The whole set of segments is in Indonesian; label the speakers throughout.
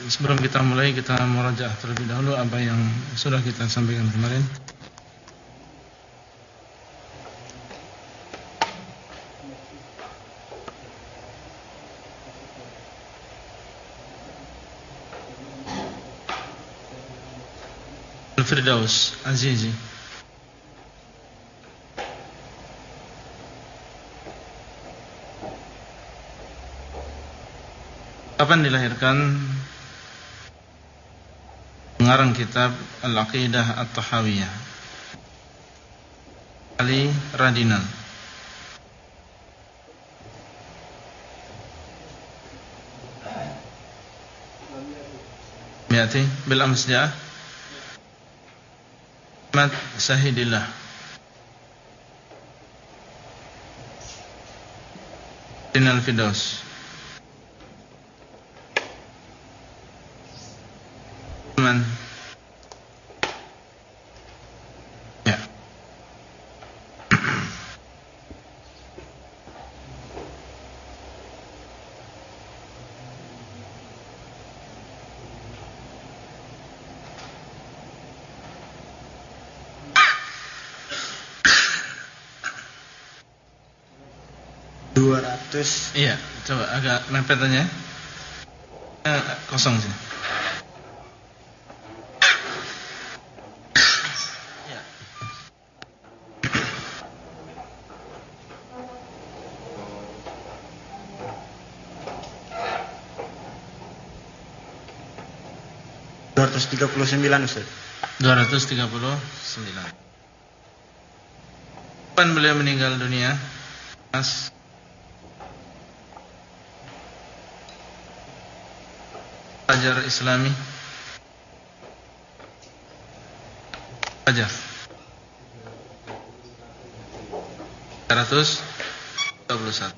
Speaker 1: sebelum kita mulai, kita murajaah terlebih dahulu apa yang sudah kita sampaikan kemarin. Al-Firdaus Azizi. Kapan dilahirkan? Pengarang kitab Al-Aqidah At-Tahawiyah, Ali Radinal. Mi'ati bil ams ja'ah Ahmad Sahidillah. Dinal Firdaus. Man. Ya. Iya, coba agak mepet aja. Kosong sih. Ya.
Speaker 2: Ustaz.
Speaker 1: 239. Kapan beliau meninggal dunia? Mas Fajar Islami. Fajar 321.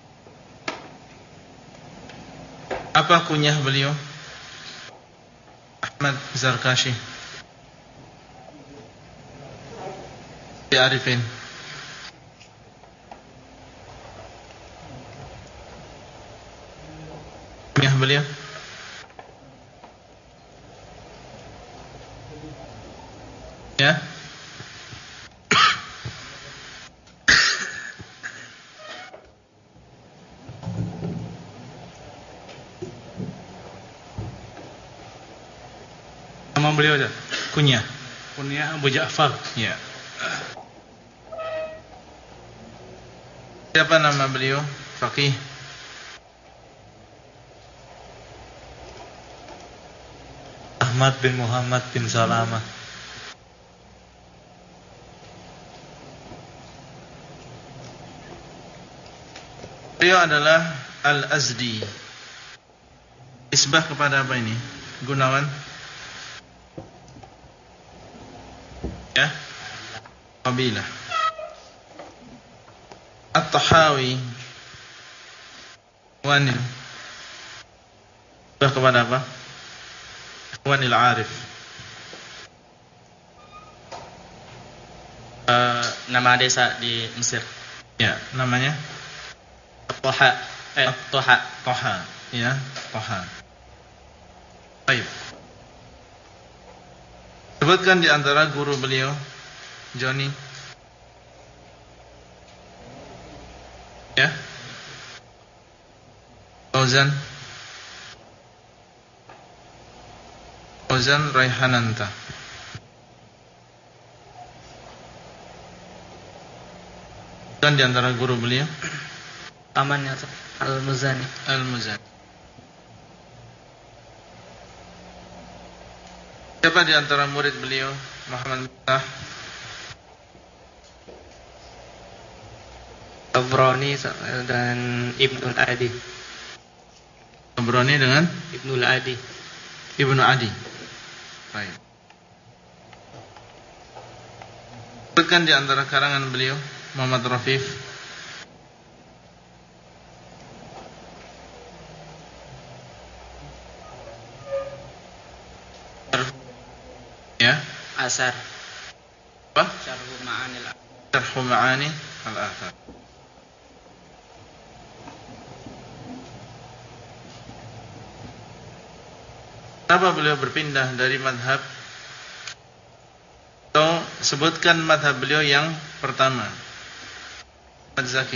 Speaker 1: Apa kunyah beliau? Ahmad Zarkashi. Di Arifin. Kunyah beliau? Ya. Nama beliau aja. Kunyah Abu Ja'far. Ya. Siapa nama beliau? Faqih.
Speaker 2: Ahmad bin Muhammad bin Salamah.
Speaker 1: Beliau adalah Al-Azdi. Isbah kepada apa ini? Gunawan? Ya? Qabilah. At-Tahawi. Wanil. Isbah kepada apa? Wanil Arif.
Speaker 2: Nama desa di Mesir.
Speaker 1: Ya, namanya?
Speaker 2: Toha.
Speaker 1: Toha. Ya, Toha. Baik. Sebutkan di antara guru beliau, Joni. Ya. Fauzan Raihananta. Dan di antara guru beliau,
Speaker 2: Pamannya Al-Muzani.
Speaker 1: Siapa di antara murid beliau? Muhammad Miftah.
Speaker 2: Tabrani dan Ibnul Adi.
Speaker 1: Tabrani dengan
Speaker 2: Ibnul Adi.
Speaker 1: Ibnu Adi. Baik. Sebutkan di antara karangan beliau, Muhammad Rafif. Ya.
Speaker 2: Asar.
Speaker 1: Apa?
Speaker 2: Syarhu
Speaker 1: Ma'ani al-Athar. Kenapa beliau berpindah dari madhab? Atau sebutkan madhab beliau yang pertama. Zaki.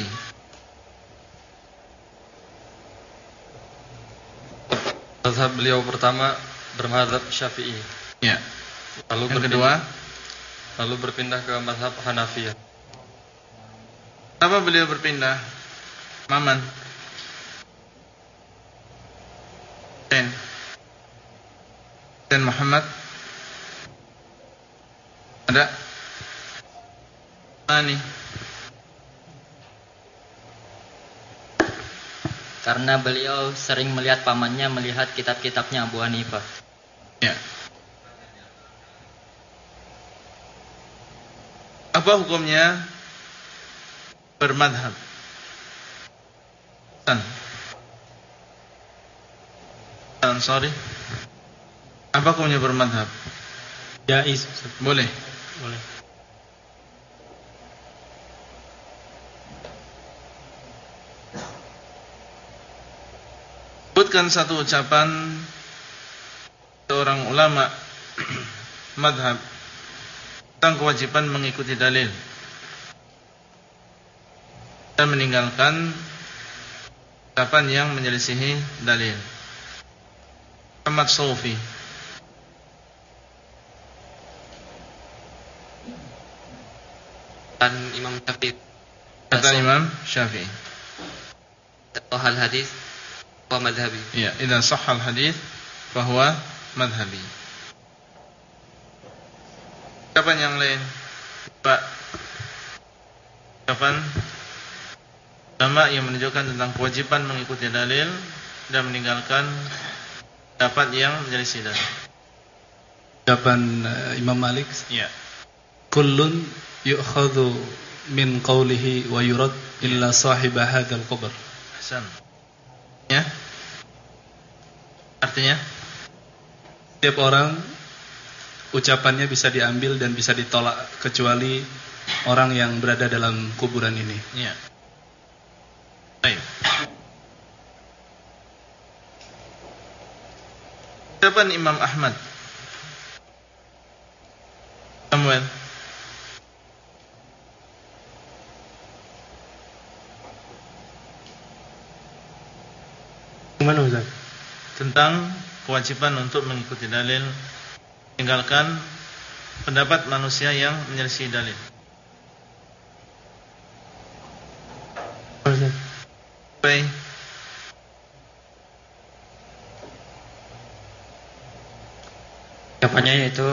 Speaker 3: Mazhab beliau pertama bermadzhab Syafi'i.
Speaker 1: Ya.
Speaker 3: Lalu
Speaker 1: yang kedua,
Speaker 3: lalu berpindah ke mazhab Hanafiyah.
Speaker 1: kenapa beliau berpindah? Maman. Dan Muhammad. Ada? Ani.
Speaker 4: Karena beliau sering melihat pamannya melihat kitab-kitabnya Abu Hanifah.
Speaker 1: Ya. Apa hukumnya bermadhab? Sorry. Apa hukumnya bermadhab?
Speaker 2: Jaiz.
Speaker 1: Boleh.
Speaker 2: Boleh.
Speaker 1: Sebutkan satu ucapan seorang ulama madhab tentang kewajiban mengikuti dalil dan meninggalkan ucapan yang menyelisihi dalil. Ahmad Sawfi.
Speaker 5: Dan Imam Syafi'i.
Speaker 1: Kata Imam Syafi'i.
Speaker 5: Sahal hadis wa madhhabi.
Speaker 1: Ya, idza sahhal hadis fahuwa madhhabi. Kapan yang lain? Pak. Kapan ulama yang menunjukkan tentang kewajiban mengikuti dalil dan meninggalkan pendapat yang menyelisih dalil.
Speaker 6: Ucapan Imam Malik.
Speaker 1: Ya.
Speaker 6: Kullun yu'khadhu min qawlihi wa yurad illa sahiba hadzal qabr.
Speaker 1: Hasan. Ya. Artinya
Speaker 6: setiap orang ucapannya bisa diambil dan bisa ditolak kecuali orang yang berada dalam kuburan ini.
Speaker 1: Ya. Baik. Ucapan Imam Ahmad. Samuel.
Speaker 2: Gimana Ustaz?
Speaker 1: Tentang kewajiban untuk mengikuti dalil, tinggalkan pendapat manusia yang menyelisih dalil.
Speaker 2: Ustaz.
Speaker 1: Baik.
Speaker 4: Ucapannya yaitu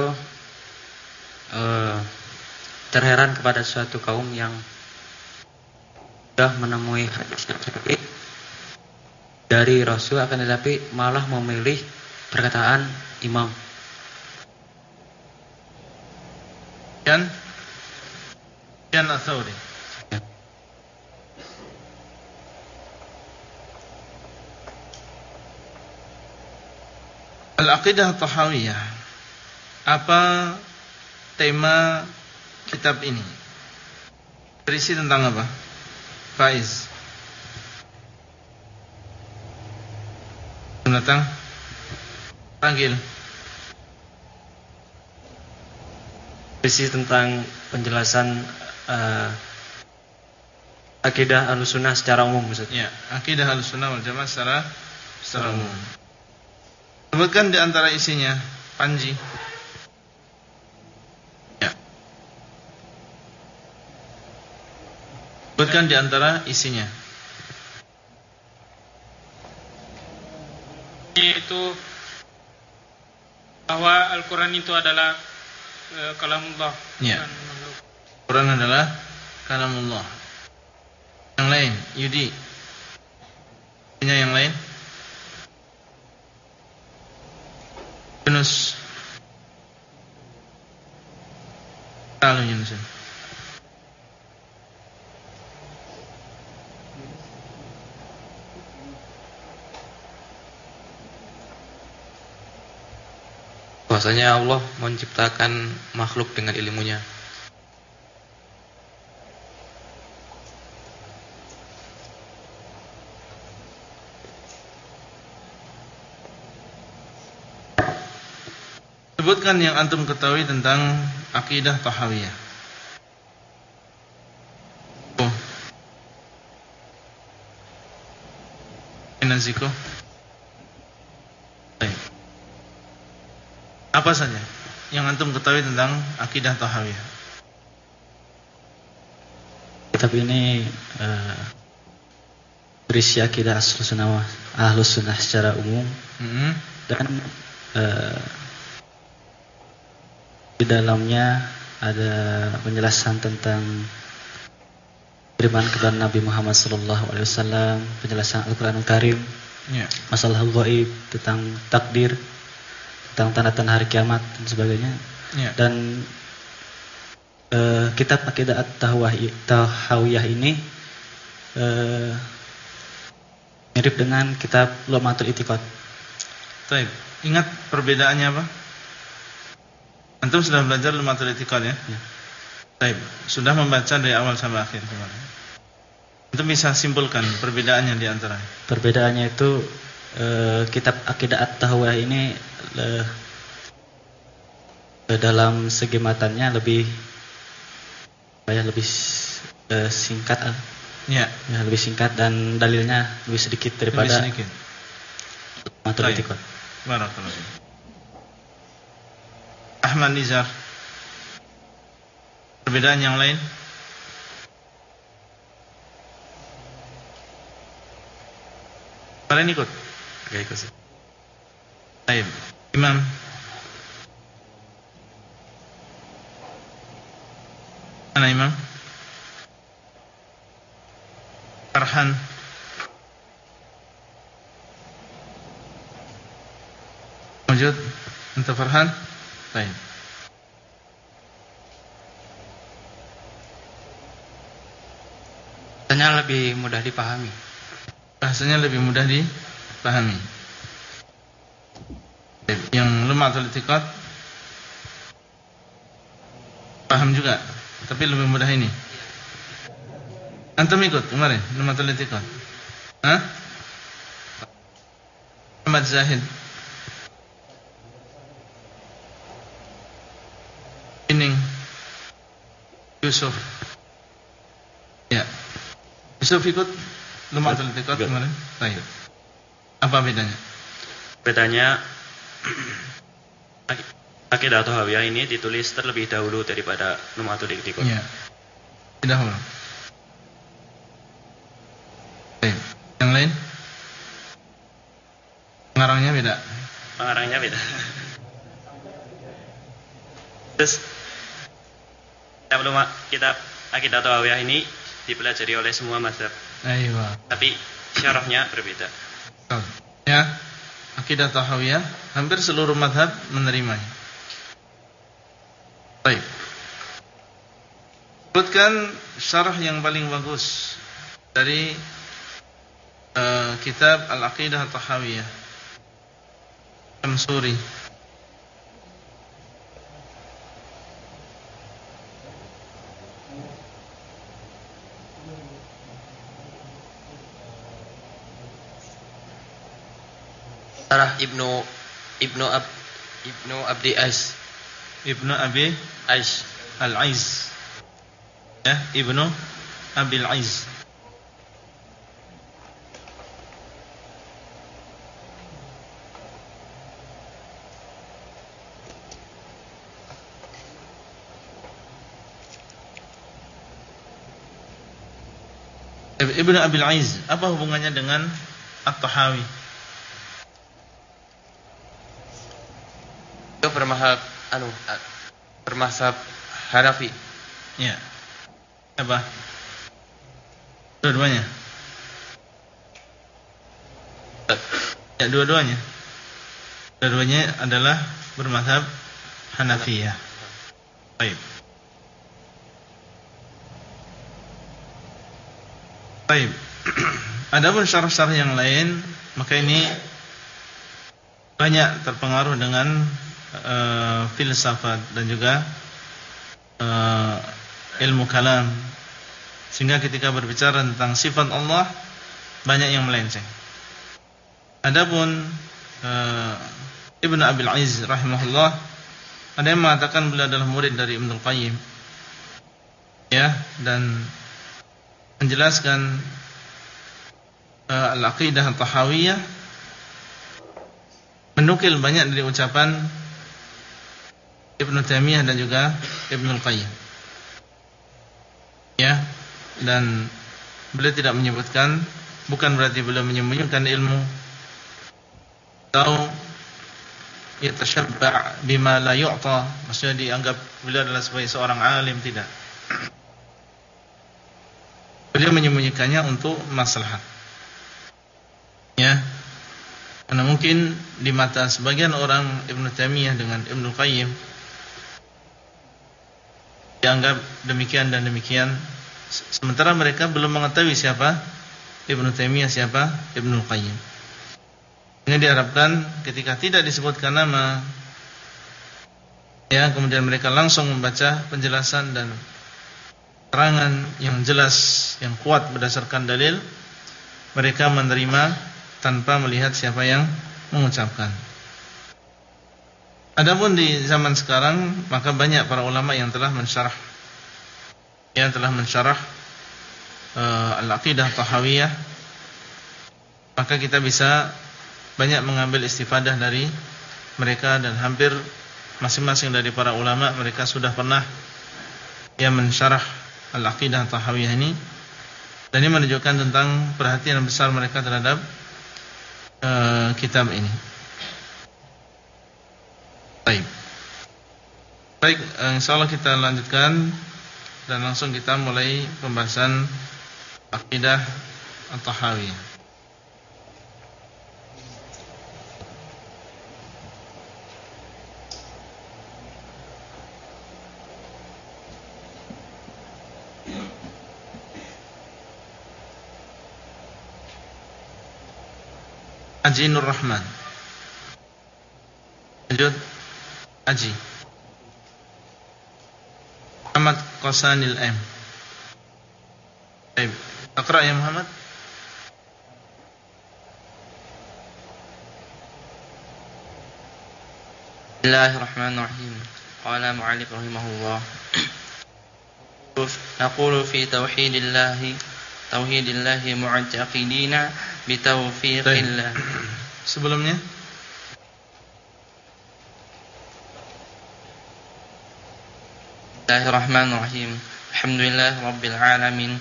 Speaker 4: terheran kepada suatu kaum yang sudah menemui hadis yang sahih dari Rasul akan tetapi malah memilih perkataan imam.
Speaker 1: Yan Ats-Tsauri. Al-Aqidah Tahawiyah. Apa tema kitab ini? Berisi tentang apa? Faiz. Datang. Panggil.
Speaker 4: Berisi tentang penjelasan akidah Ahlussunnah secara umum, Ustaz.
Speaker 1: Ya, akidah Ahlussunnah wal Jamaah secara umum. Sebutkan di antara isinya, Panji. Ya. Sebutkan di antara isinya.
Speaker 7: Yaitu bahwa Al-Quran itu adalah kalamullah.
Speaker 1: Ya. Quran adalah kalamullah. Yang lain, Yudi. Punya yang lain? Yunus. Lalu Yunus.
Speaker 5: Bahwasanya Allah menciptakan makhluk dengan ilmunya.
Speaker 1: Sebutkan yang antum ketahui tentang akidah Tahawiyah. Oh. Naziko. Baik. Apa saja yang antum ketahui tentang akidah Tahawiyah?
Speaker 8: Kitab ini berisi akidah Ahlus Sunnah secara umum, dan di dalamnya ada penjelasan tentang firman kepada Nabi Muhammad SAW, penjelasan Al-Quranul Karim, masalah ghaib, tentang takdir, tentang tanda-tanda hari kiamat dan sebagainya. Dan kitab akidah Tahawiyah ini mirip dengan kitab Lumatul I'tiqad.
Speaker 1: Baik, ingat perbedaannya apa? Antum sudah belajar Lumatul I'tiqad ya? Baik, sudah membaca dari awal sampai akhir kemarin. Antum bisa simpulkan perbedaannya di antara.
Speaker 8: Perbedaannya itu kitab akidah Tahawiyah ini dalam segi matanya lebih singkat. Ya, lebih singkat dan dalilnya lebih sedikit daripada Lumatul I'tiqad.
Speaker 1: Barakallahu. Ahmad Nizar, perbedaan yang lain? Kalian ikut?
Speaker 5: Gak ikut sih.
Speaker 1: Baik, Imam. Mana Imam? Farhan. Wujud untuk Farhan? Baik.
Speaker 4: Bahasanya lebih mudah dipahami.
Speaker 1: Bahasanya lebih mudah dipahami. Yang Lumatul I'tiqad paham juga, tapi lebih mudah ini. Antum ikut kemarin Lumatul I'tiqad? Hah? Ahmad Zahid. Ining. Yusuf. Ya. Yusuf ikut Lumatul I'tiqad kemarin? Baik. Apa bedanya?
Speaker 9: Bedanya akidah Tahawiyah ini ditulis terlebih dahulu daripada Lumatul I'tiqad.
Speaker 1: Iya. Dahulu. Baik. Yang lain? Pengarangnya beda.
Speaker 9: Pengarangnya beda. Terus kitab akidah Tahawiyah ini dipelajari oleh semua mazhab.
Speaker 1: Aiwa.
Speaker 9: Tapi syarahnya berbeda.
Speaker 1: Ya, akidah Tahawiyah hampir seluruh mazhab menerimanya. Baik. Sebutkan syarah yang paling bagus dari kitab Al-Aqidah Tahawiyah. Syamsuri.
Speaker 5: Syarah Ibnu Abdi Ais.
Speaker 1: Ibnu Abi
Speaker 5: Ais.
Speaker 1: Al-Aiz. Ya, Ibnu Abi Al-Aiz. Ibnu Abi Al-Aiz, apa hubungannya dengan At-Tahawi?
Speaker 5: Itu bermazhab Hanafi.
Speaker 1: Ya. Apa? Dua-duanya? Ya, dua-duanya. Dua-duanya adalah bermazhab Hanafiyah. Baik. Baik. Adapun syarah-syarah yang lain, maka ini banyak terpengaruh dengan filsafat dan juga ilmu kalam, sehingga ketika berbicara tentang sifat Allah banyak yang melenceng. Adapun Ibnu Abil Aiz rahimahullah Ada yang mengatakan beliau adalah murid dari Ibnul Qayyim, ya, dan menjelaskan Al-Aqidah At-Tahawiyah, menukil banyak dari ucapan Ibnu Taimiyah dan juga Ibnul Qayyim, ya, dan beliau tidak menyebutkan, bukan berarti beliau menyembunyikan ilmu atau yatashabba' bima la yu'ta, maksudnya dianggap beliau adalah sebagai seorang alim, tidak. Beliau menyembunyikannya untuk maslahat, ya, karena mungkin di mata sebagian orang Ibnu Taimiyah dengan Ibnul Qayyim dianggap demikian dan demikian, sementara mereka belum mengetahui siapa Ibnu Taimiyah, siapa Ibnul Qayyim. Ini diharapkan ketika tidak disebutkan nama, ya, kemudian mereka langsung membaca penjelasan dan keterangan yang jelas, yang kuat berdasarkan dalil, mereka menerima tanpa melihat siapa yang mengucapkan. Adapun di zaman sekarang, maka banyak para ulama yang telah mensyarah, Al-Aqidah Tahawiyah, maka kita bisa banyak mengambil istifadah dari mereka, dan hampir masing-masing dari para ulama mereka sudah pernah mensyarah Al-Aqidah Tahawiyah ini, dan ini menunjukkan tentang perhatian besar mereka terhadap kitab ini. Baik, insyaallah kita lanjutkan dan langsung kita mulai pembahasan Aqidah At-Tahawiyah. Haji Nur Rahman. Lanjut Haji Muhammad Qasanil M. Baik, Iqra ya Muhammad.
Speaker 10: Bismillahirrahmanirrahim. Qala mu'allif rahimahullah. Naqulu fi tauhidillahi mu'taqidina bitaufiqillah.
Speaker 1: Sebelumnya
Speaker 10: Bismillahirrahmanirrahim. Alhamdulillah rabbil alamin.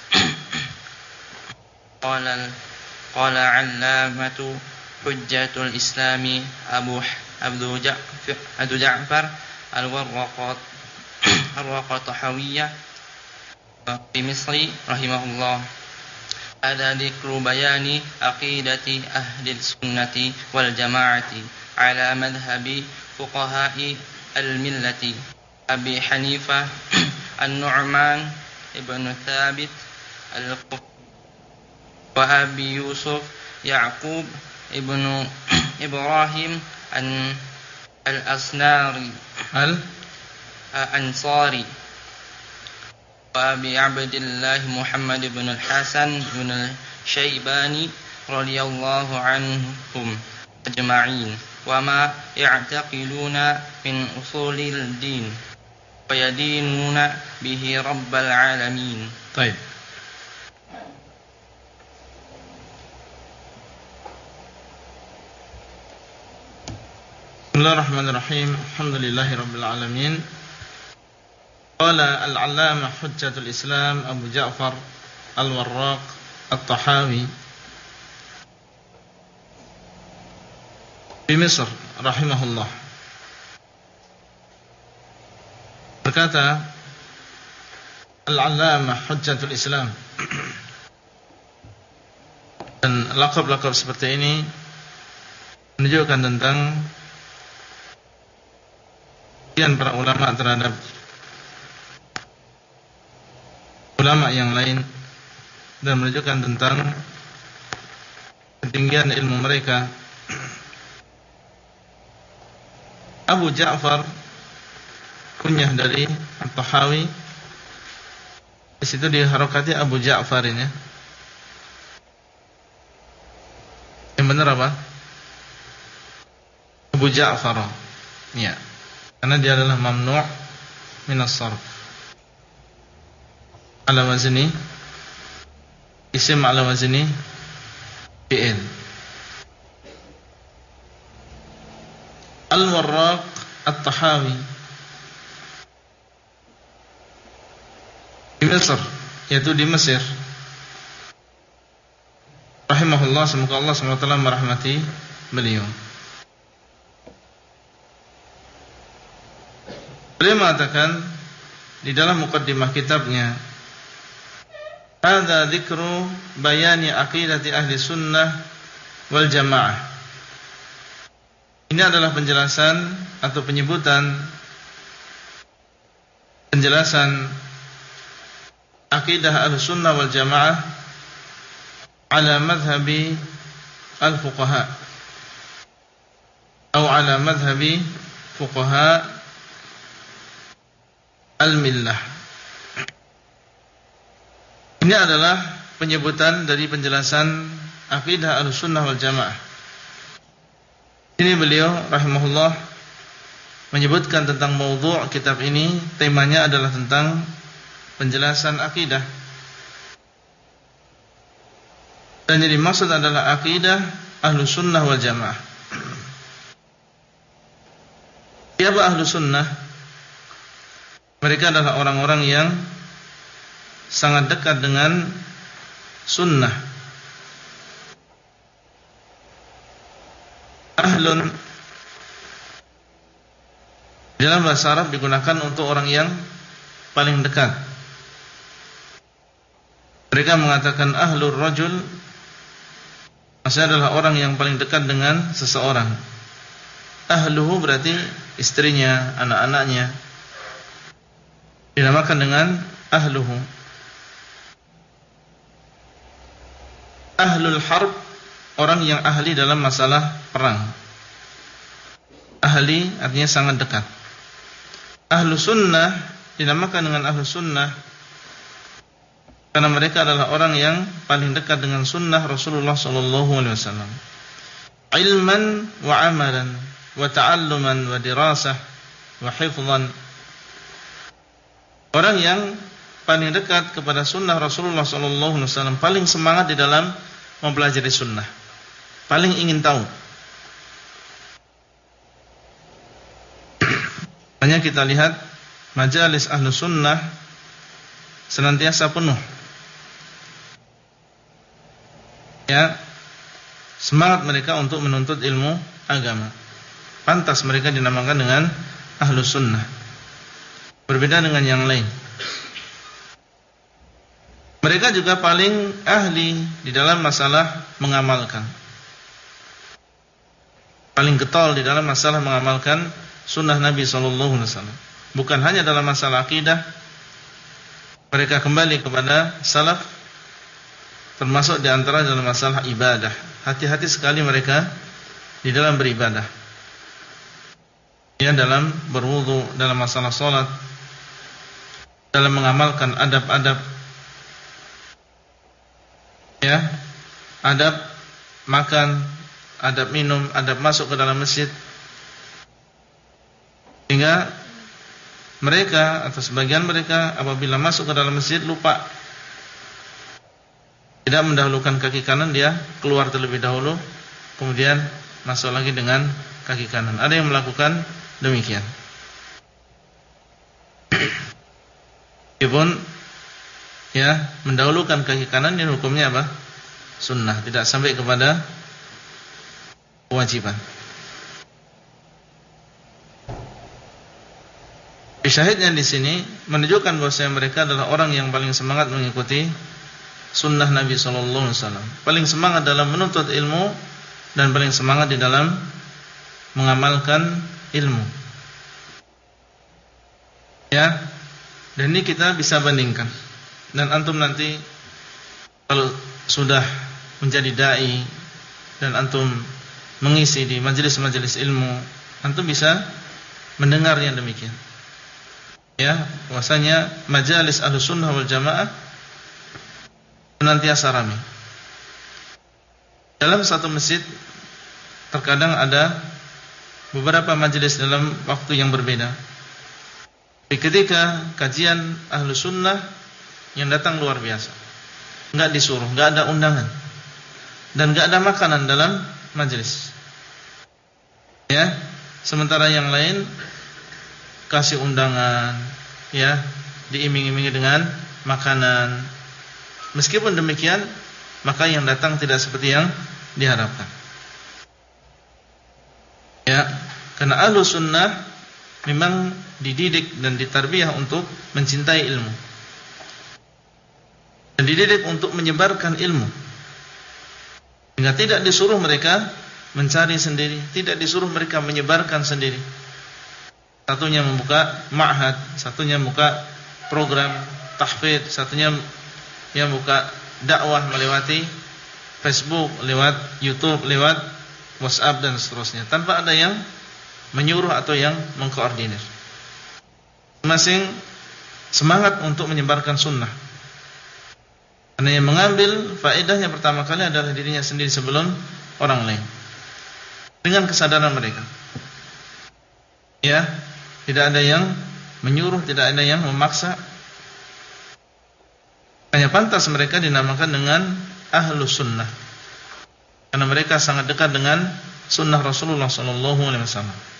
Speaker 10: Qala 'allamatu hujjatul islami Abu Ja'far al-Warraqat fi Misri rahimahullah. Ada dzikru bayani aqidati ahli sunnati wal jamaati ala madhhabi fuqaha'i al-millati Abi Hanifah An-Nu'man ibn Thabit Al-Kufi wa Abi Yusuf Ya'qub ibn Ibrahim Al-Asnari Al-Ansari wa Abi Abdillah Muhammad ibn Al-Hasan ibn Al-Shaybani radhiyallahu anhum ajma'in wa ma ya'taqiduna min usulil din wa yadinuna bihi rabbal alamin.
Speaker 1: Baik. Bismillahirrahmanirrahim. Alhamdulillahirabbil alamin. Qala al-'allamah hujjatul Islam Abu Ja'far al-Warraq at-Tahawi di Mesir rahimahullah berkata, al-'allamah hujjatul Islam, dan lakab-lakab seperti ini menunjukkan tentang keyakinan para ulama terhadap ulama yang lain, dan menunjukkan tentang ketinggian ilmu mereka. Abu Ja'far kunyah dari At-Tahawi, di situ diharokati Abu Ja'far ini. Yang benar apa? Abu Ja'far. Ya. karena dia adalah mamnu' minas sarf. Ala wazni isim ala wazni fi'il. Al-Warraq At-Tahawi di Mesir, yaitu di Mesir, rahimahullah, semoga Allah SWT merahmati beliau. Beliau mengatakan di dalam muqaddimah kitabnya, hadza dzikru bayani aqidati ahli sunnah wal jamaah. Ini adalah penjelasan atau penyebutan penjelasan akidah ahli sunnah wal jamaah ala madhhabi al-fuqaha atau ala madhhabi fuqaha al-millah. Ini adalah penyebutan dari penjelasan akidah Ahlussunnah wal Jamaah. Ini beliau rahimahullah menyebutkan tentang maudhu' kitab ini, temanya adalah tentang penjelasan akidah. Dan yang dimaksud adalah akidah Ahlussunnah wal Jamaah. Siapa Ahlussunnah? Mereka adalah orang-orang yang sangat dekat dengan sunnah. Ahlun dalam bahasa Arab digunakan untuk orang yang paling dekat. Mereka mengatakan ahlur rajul, maksudnya adalah orang yang paling dekat dengan seseorang. Ahluhu berarti istrinya, anak-anaknya, dinamakan dengan ahluhu. Ahlul harb, orang yang ahli dalam masalah perang. Ahli artinya sangat dekat. Ahlu sunnah dinamakan dengan ahlu sunnah karena mereka adalah orang yang paling dekat dengan sunnah Rasulullah SAW. Ilman wa amalan wa ta'alluman wa dirasah wa hifzan. Orang yang paling dekat kepada sunnah Rasulullah SAW, paling semangat di dalam mempelajari sunnah, paling ingin tahu. Hanya kita lihat majalis ahlu sunnah senantiasa penuh, ya, semangat mereka untuk menuntut ilmu agama. Pantas mereka dinamakan dengan ahlu sunnah, berbeda dengan yang lain. Mereka juga paling ahli di dalam masalah mengamalkan, paling getol di dalam masalah mengamalkan sunnah Nabi SAW. Bukan hanya dalam masalah akidah, mereka kembali kepada salaf, termasuk di antara dalam masalah ibadah. Hati-hati sekali mereka di dalam beribadah, ya, dalam berwudu, dalam masalah salat, dalam mengamalkan adab-adab, ya, adab makan, adab minum, adab masuk ke dalam masjid. Sehingga mereka atau sebagian mereka apabila masuk ke dalam masjid lupa, tidak mendahulukan kaki kanan, dia keluar terlebih dahulu, kemudian masuk lagi dengan kaki kanan. Ada yang melakukan demikian. Meskipun, ya, mendahulukan kaki kanan ini hukumnya apa? Sunnah, tidak sampai kepada kewajiban. Syahidnya di sini menunjukkan bahwa mereka adalah orang yang paling semangat mengikuti sunnah Nabi SAW, paling semangat dalam menuntut ilmu dan paling semangat di dalam mengamalkan ilmu. Ya, dan ini kita bisa bandingkan. Dan antum nanti kalau sudah menjadi dai dan antum mengisi di majelis-majelis ilmu, antum bisa mendengar yang demikian. Ya, bahwasanya majalis Ahlussunnah wal Jamaah senantiasa ramai. Dalam satu masjid terkadang ada beberapa majelis dalam waktu yang berbeda. Di ketika kajian Ahlus Sunnah yang datang luar biasa, enggak disuruh, enggak ada undangan, dan enggak ada makanan dalam majelis. Ya, sementara yang lain kasih undangan, ya, diiming-imingi dengan makanan. Meskipun demikian, maka yang datang tidak seperti yang diharapkan. Ya, karena Ahlus Sunnah memang dididik dan ditarbiyah untuk mencintai ilmu, dan dididik untuk menyebarkan ilmu. Sehingga tidak disuruh mereka mencari sendiri, tidak disuruh mereka menyebarkan sendiri. Satunya membuka ma'had, satunya membuka program tahfidz, satunya yang buka dakwah melewati Facebook, lewat YouTube, lewat WhatsApp dan seterusnya, tanpa ada yang menyuruh atau yang mengkoordinir. Masing semangat untuk menyebarkan sunnah, karena yang mengambil faedahnya pertama kali adalah dirinya sendiri sebelum orang lain, dengan kesadaran mereka. Ya, tidak ada yang menyuruh, tidak ada yang memaksa. Hanya pantas mereka dinamakan dengan Ahlus Sunnah, karena mereka sangat dekat dengan sunnah Rasulullah SAW.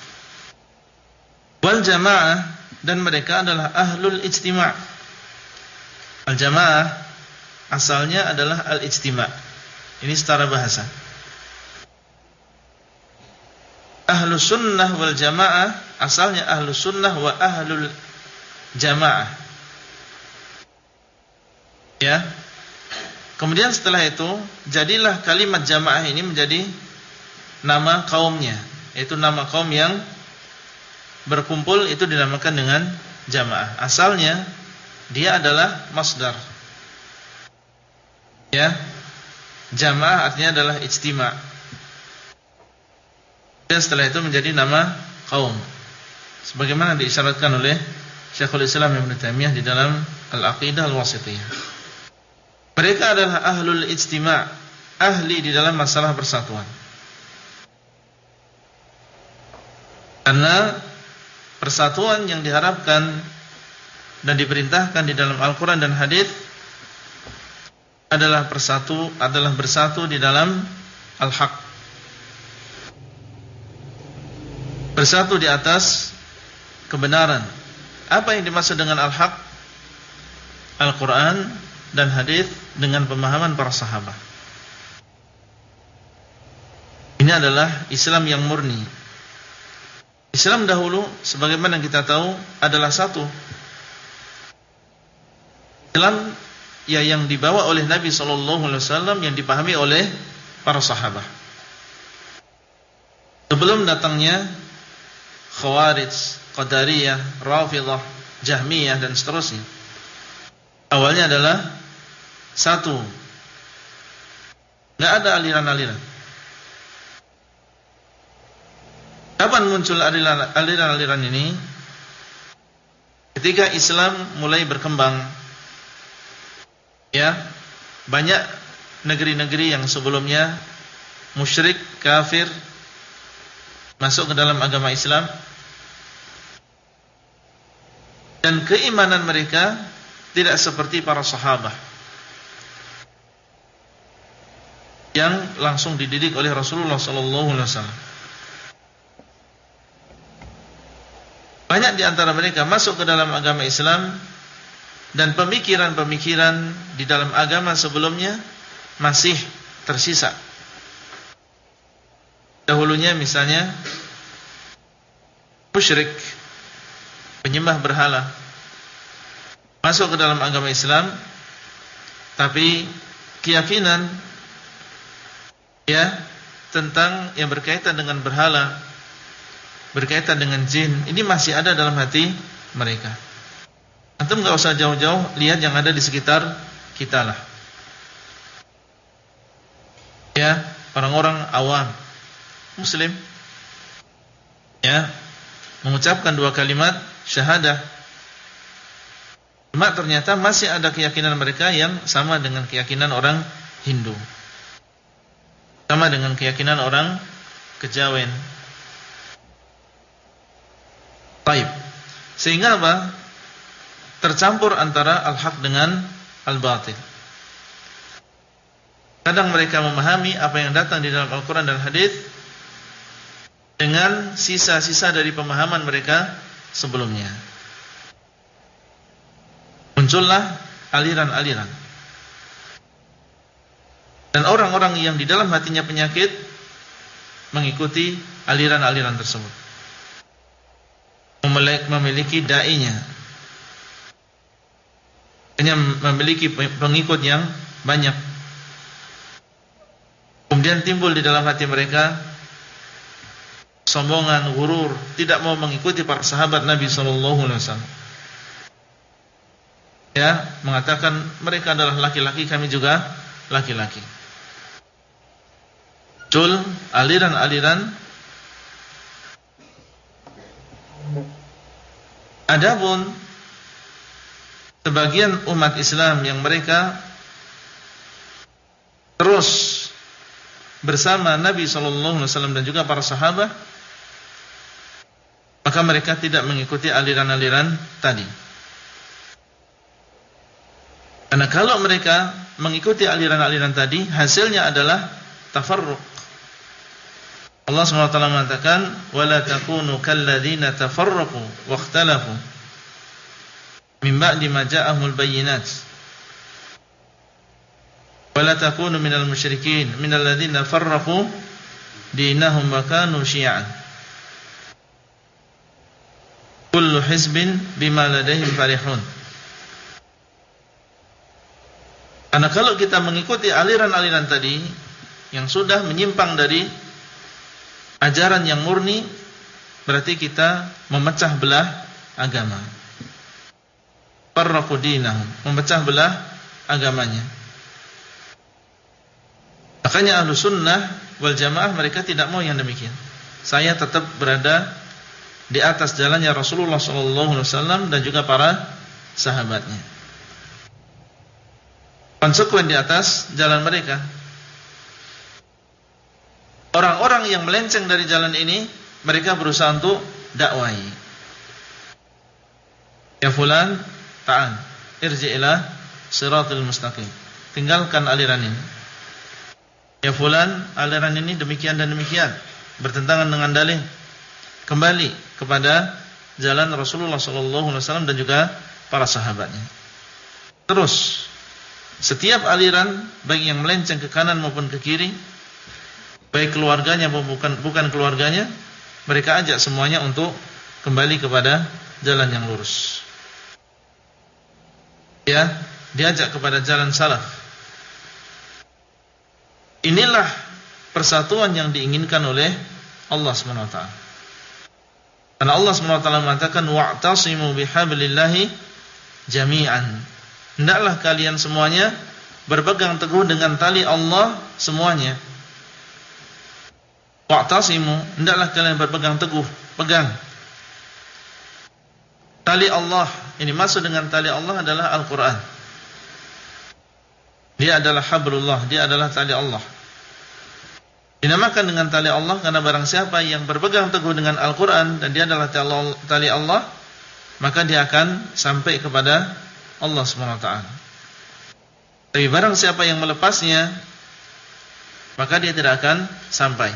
Speaker 1: Wal jamaah, dan mereka adalah Ahlul Ijtima'. Al jamaah asalnya adalah al-ijtima'. Ini secara bahasa. Ahlus Sunnah wal Jamaah asalnya Ahlus Sunnah wa Ahlul Jamaah. Ya. Kemudian setelah itu jadilah kalimat jamaah ini menjadi nama kaumnya, yaitu nama kaum yang berkumpul itu dinamakan dengan jamaah. Asalnya dia adalah masdar. Ya. Jamaah artinya adalah ijtima'. Dan setelah itu menjadi nama kaum, sebagaimana diisyaratkan oleh Syekhul Islam Ibnu Taimiyah di dalam Al-Aqidah Al-Wasithiyah. Mereka adalah ahlul ijtima', ahli di dalam masalah persatuan. Karena persatuan yang diharapkan dan diperintahkan di dalam Al-Quran dan Hadis adalah bersatu di dalam al-haq, bersatu di atas kebenaran. Apa yang dimaksud dengan al-haq? Al-Quran dan hadis dengan pemahaman para sahabat. Ini adalah Islam yang murni. Islam dahulu, sebagaimana kita tahu, adalah satu. Islam ya yang dibawa oleh Nabi SAW, yang dipahami oleh para sahabat. Sebelum datangnya Khawarij, Qadariyah, Rafidhah, Jahmiyah dan seterusnya, awalnya adalah satu. Tidak ada aliran-aliran. Kapan muncul aliran-aliran ini? Ketika Islam mulai berkembang. Ya, banyak negeri-negeri yang sebelumnya musyrik, kafir, masuk ke dalam agama Islam, dan keimanan mereka tidak seperti para sahabat yang langsung dididik oleh Rasulullah SAW. Banyak di antara mereka masuk ke dalam agama Islam, dan pemikiran-pemikiran di dalam agama sebelumnya masih tersisa. Dahulunya misalnya musyrik, penyembah berhala, masuk ke dalam agama Islam, tapi keyakinan ya tentang yang berkaitan dengan berhala, berkaitan dengan jin, ini masih ada dalam hati mereka. Antum enggak usah jauh-jauh, lihat yang ada di sekitar kita lah. Ya, orang-orang awam muslim ya mengucapkan dua kalimat syahadah, cuma ternyata masih ada keyakinan mereka yang sama dengan keyakinan orang Hindu, sama dengan keyakinan orang Kejawen, Taib. Sehingga apa? Tercampur antara al-haq dengan al-batil. Kadang mereka memahami apa yang datang di dalam Al-Quran dan hadis dengan sisa-sisa dari pemahaman mereka sebelumnya. Muncullah aliran-aliran. Dan orang-orang yang di dalam hatinya penyakit mengikuti aliran-aliran tersebut. Memiliki da'inya. Hanya memiliki pengikut yang banyak. Kemudian timbul di dalam hati mereka sombongan, ghurur, tidak mau mengikuti para sahabat Nabi SAW. Ya, mengatakan mereka adalah laki-laki, kami juga laki-laki. Muncul aliran-aliran. Adapun sebagian umat Islam yang mereka terus bersama Nabi SAW dan juga para sahabat, maka mereka tidak mengikuti aliran-aliran tadi. Karena kalau mereka mengikuti aliran-aliran tadi, hasilnya adalah tafarruq. Allah SWT mengatakan, وَلَا تَكُونُوا كَالَّذِينَ تَفَرَّقُوا وَاخْتَلَفُوا مِنْ بَعْدِ مَا جَاءَهُمُ الْبَيِّنَاتُ وَلَا تَكُونُوا مِنَ الْمُشْرِكِينَ مِنَ الَّذِينَ فَرَّقُوا دِينَهُمْ وَكَانُوا شِيَعًا كُلُّ حِزْبٍ بِمَا لَدَيْهِمْ فَرِحُونَ. Karena kalau kita mengikuti aliran-aliran tadi yang sudah menyimpang dari ajaran yang murni, berarti kita memecah belah agama. Farraqu dinahum, memecah belah agamanya. Makanya Ahlus Sunnah wal Jamaah mereka tidak mau yang demikian. Saya tetap berada di atas jalannya Rasulullah SAW dan juga para sahabatnya. Konsekuen di atas jalan mereka. Orang-orang yang melenceng dari jalan ini, mereka berusaha untuk dakwai. Ya fulan, ta'an, irji' ila siratul mustaqim. Tinggalkan aliran ini. Ya fulan, aliran ini demikian dan demikian, bertentangan dengan dalil. Kembali kepada jalan Rasulullah SAW dan juga para sahabatnya. Terus setiap aliran, baik yang melenceng ke kanan maupun ke kiri, baik keluarganya maupun bukan keluarganya, mereka ajak semuanya untuk kembali kepada jalan yang lurus. Ya, diajak kepada jalan salaf. Inilah persatuan yang diinginkan oleh Allah SWT. Karena Allah SWT mengatakan wa'tasimu bihablillahi jami'an. Hendaklah kalian semuanya berpegang teguh dengan tali Allah semuanya. Wa'tasimu, hendaklah kalian berpegang teguh, pegang tali Allah. Ini maksud dengan tali Allah adalah Al-Quran. Dia adalah hablullah, dia adalah tali Allah. Dinamakan dengan tali Allah karena barang siapa yang berpegang teguh dengan Al-Quran dan dia adalah tali Allah, maka dia akan sampai kepada Allah SWT. Tapi barang siapa yang melepasnya, maka dia tidak akan sampai.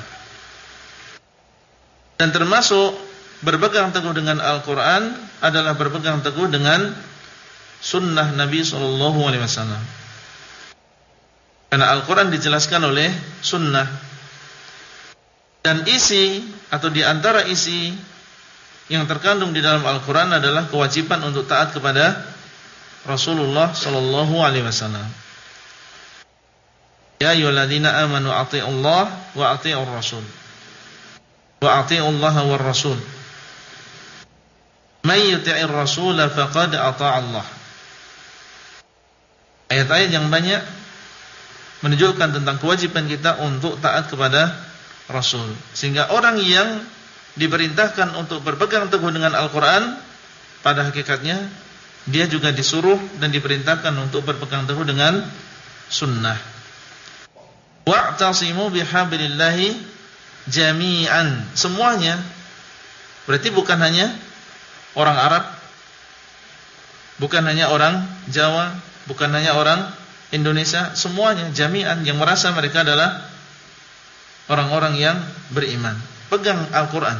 Speaker 1: Dan termasuk berpegang teguh dengan Al-Quran adalah berpegang teguh dengan sunnah Nabi SAW. Karena Al-Quran dijelaskan oleh sunnah. Dan isi atau di antara isi yang terkandung di dalam Al-Quran adalah kewajiban untuk taat kepada Rasulullah SAW. Ya ayyuhalladzina amanu athi'ullah wa athi'ur rasul wa athi'ullaha war rasul. May yuti'ir rasula faqad ata'allah. Ayat-ayat yang banyak menunjukkan tentang kewajiban kita untuk taat kepada Rasul. Sehingga orang yang diperintahkan untuk berpegang teguh dengan Al-Quran, pada hakikatnya dia juga disuruh dan diperintahkan untuk berpegang teguh dengan sunnah. Wa'tasimu bihablillahi jami'an. Semuanya. Berarti bukan hanya orang Arab, bukan hanya orang Jawa, bukan hanya orang Indonesia, semuanya jami'an yang merasa mereka adalah orang-orang yang beriman. Pegang Al-Quran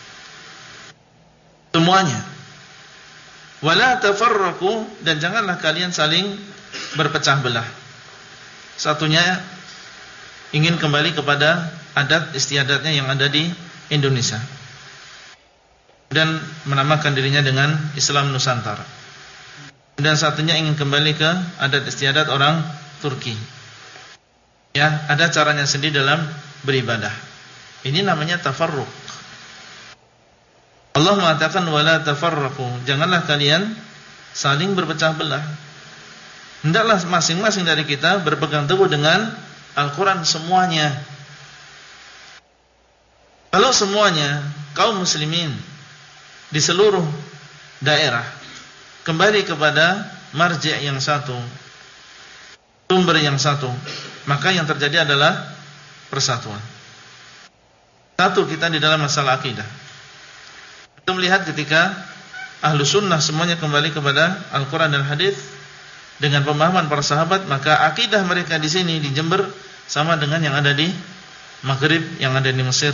Speaker 1: semuanya. Wala tafarraqu, dan janganlah kalian saling berpecah belah. Satunya ingin kembali kepada adat istiadatnya yang ada di Indonesia dan menamakan dirinya dengan Islam Nusantara. Dan satunya ingin kembali ke adat istiadat orang Turki. Ya, ada caranya sendiri dalam beribadah. Ini namanya tafarruq. Allah mengatakan wala tafarraqu, janganlah kalian saling berpecah belah. Hendaklah masing-masing dari kita berpegang teguh dengan Al-Quran semuanya. Kalau semuanya kaum muslimin di seluruh daerah kembali kepada marji' yang satu, sumber yang satu, maka yang terjadi adalah persatuan. Satu kita di dalam masalah akidah. Kita melihat ketika ahlu sunnah semuanya kembali kepada Al-Quran dan hadis dengan pemahaman para sahabat, maka akidah mereka di sini di Jember sama dengan yang ada di Maghrib, yang ada di Mesir.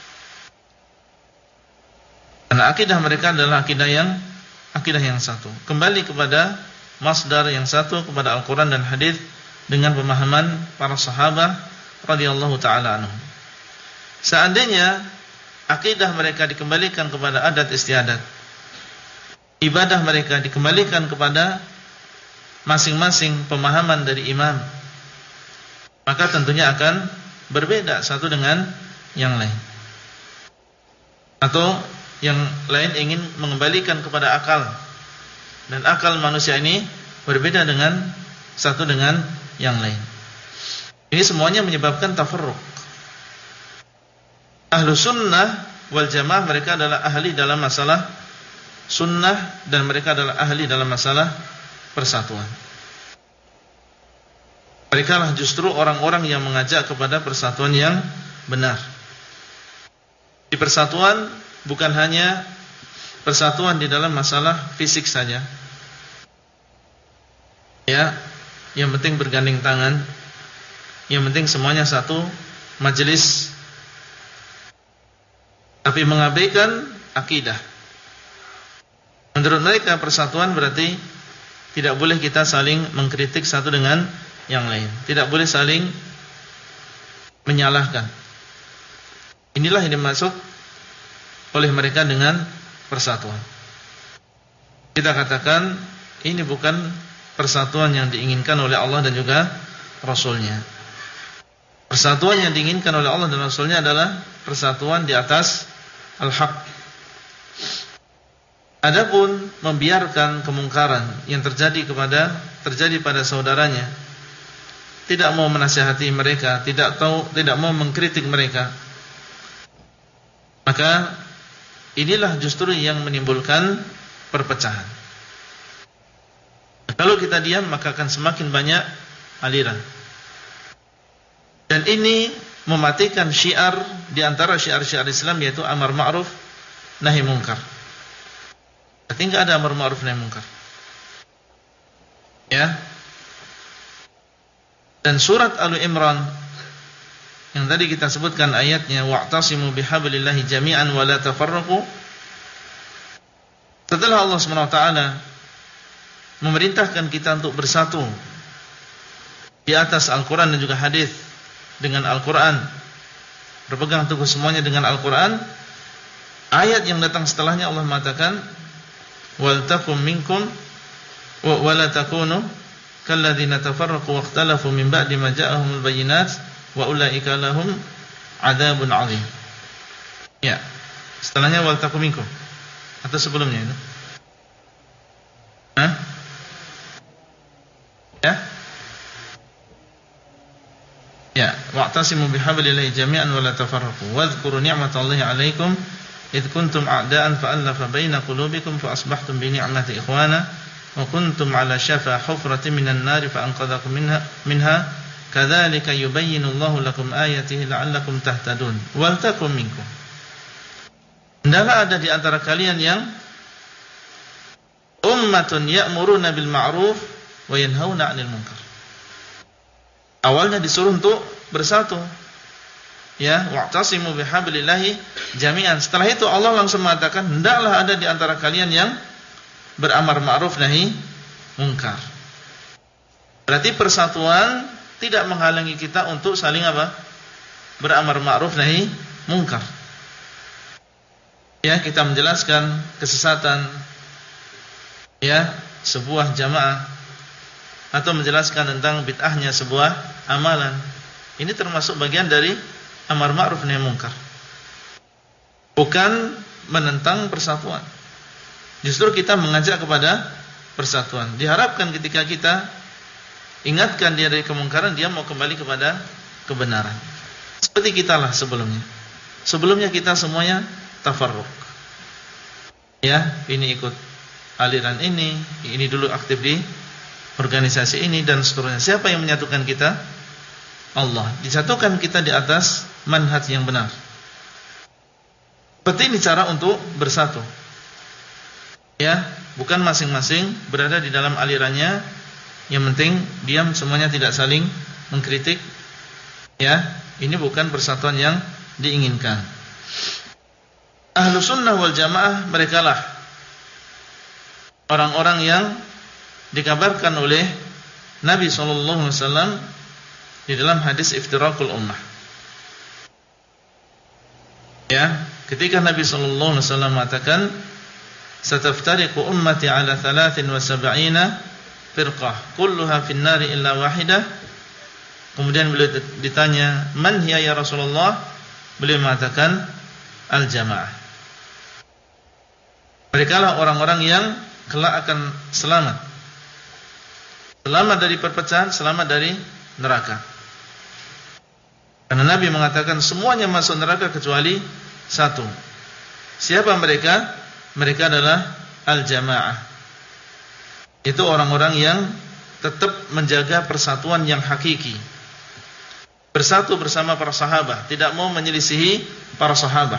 Speaker 1: Karena akidah mereka adalah akidah yang satu, kembali kepada masdar yang satu, kepada Al-Quran dan hadis dengan pemahaman para sahabat radhiyallahu taala anhum. Seandainya akidah mereka dikembalikan kepada adat istiadat, ibadah mereka dikembalikan kepada masing-masing pemahaman dari imam, maka tentunya akan berbeda satu dengan yang lain. Atau yang lain ingin mengembalikan kepada akal, dan akal manusia ini berbeda dengan satu dengan yang lain. Ini semuanya menyebabkan tafarruq. Ahlu sunnah wal jamaah, mereka adalah ahli dalam masalah sunnah, dan mereka adalah ahli dalam masalah persatuan. Mereka lah justru orang-orang yang mengajak kepada persatuan yang benar. Di persatuan bukan hanya persatuan di dalam masalah fisik saja, ya, yang penting bergandeng tangan, yang penting semuanya satu majelis, tapi mengabaikan akidah. Menurut mereka persatuan berarti tidak boleh kita saling mengkritik satu dengan yang lain, tidak boleh saling menyalahkan. Inilah yang dimaksud oleh mereka dengan persatuan. Kita katakan ini bukan persatuan yang diinginkan oleh Allah dan juga Rasulnya. Persatuan yang diinginkan oleh Allah dan Rasulnya adalah persatuan di atas al-haq. Adapun membiarkan kemungkaran yang terjadi pada saudaranya, tidak mau menasihati mereka, tidak mau mengkritik mereka, maka inilah justru yang menimbulkan perpecahan. Kalau kita diam, maka akan semakin banyak aliran. Dan ini mematikan syiar di antara syiar-syiar Islam, yaitu amar ma'ruf nahi munkar. Berarti enggak ada amar ma'ruf nahi munkar. Ya. Dan surat Al-Imran yang tadi kita sebutkan ayatnya, wa'tasimu bihablillahi jami'an wa la tafarraqu. Setelah Allah SWT memerintahkan kita untuk bersatu di atas Al-Quran dan juga hadis, dengan Al-Quran, berpegang teguh semuanya dengan Al-Quran, ayat yang datang setelahnya Allah mengatakan wal takum minkum wa la takunu kalladzina tafarraqu waqtalafu min ba'di ma ja'ahumul bayyinat wa ulaika lahum adzabun 'adzim. Ya, setelahnya wal takum minkum atau sebelumnya itu? Hah? Ya? Ya, wa'tasimu bihablillahi jami'an wa la tafarraqu wadhkuru ni'matallahi 'alaikum id kuntum a'da'an fa'alafa baina qulubikum fa asbahtum bi ni'mati ikhwana wa kuntum 'ala syafa hufratin minan nari fa anqadhakum minha kadzalika yubayyinu Allahu lakum ayatihi la'allakum tahtadun. Wal takum minkum, hendaklah ada di antara kalian yang ummatun ya'muruna bil ma'ruf wa yanhauna 'anil munkar. Awalnya disuruh untuk bersatu. Ya, wa'tasimu bihablillahi jami'an. Setelah itu Allah langsung mengatakan, hendaklah ada di antara kalian yang beramar ma'ruf nahi munkar. Berarti persatuan tidak menghalangi kita untuk saling apa? Beramar ma'ruf nahi munkar. Ya, kita menjelaskan kesesatan ya sebuah jamaah atau menjelaskan tentang bid'ahnya sebuah amalan. Ini termasuk bagian dari amar ma'ruf nahi munkar. Bukan menentang persatuan. Justru kita mengajak kepada persatuan. Diharapkan ketika kita ingatkan dia dari kemungkaran, dia mau kembali kepada kebenaran. Seperti kita lah sebelumnya. Sebelumnya kita semuanya tafarruq. Ya, ini ikut aliran ini dulu aktif di organisasi ini dan seterusnya. Siapa yang menyatukan kita? Allah. Disatukan kita di atas manhaj yang benar. Seperti ini cara untuk bersatu. Ya, bukan masing-masing berada di dalam alirannya. Yang penting diam, semuanya tidak saling mengkritik. Ya, ini bukan persatuan yang diinginkan. Ahlus sunnah wal jamaah merekalah orang-orang yang dikabarkan oleh Nabi SAW di dalam hadis iftiraqul ummah. Ya, ketika Nabi SAW mengatakan sataftariqu ummati ala 73 firqah kulluha finnari illa wahidah. Kemudian beliau ditanya, "Man hiya ya Rasulullah?" Beliau mengatakan, "Al-jamaah." Merekalah orang-orang yang kelak akan selamat. Selamat dari perpecahan, selamat dari neraka. Karena Nabi mengatakan semuanya masuk neraka kecuali satu. Siapa mereka? Mereka adalah al-jamaah. Itu orang-orang yang tetap menjaga persatuan yang hakiki. Bersatu bersama para sahabat, tidak mau menyelisihi para sahabat.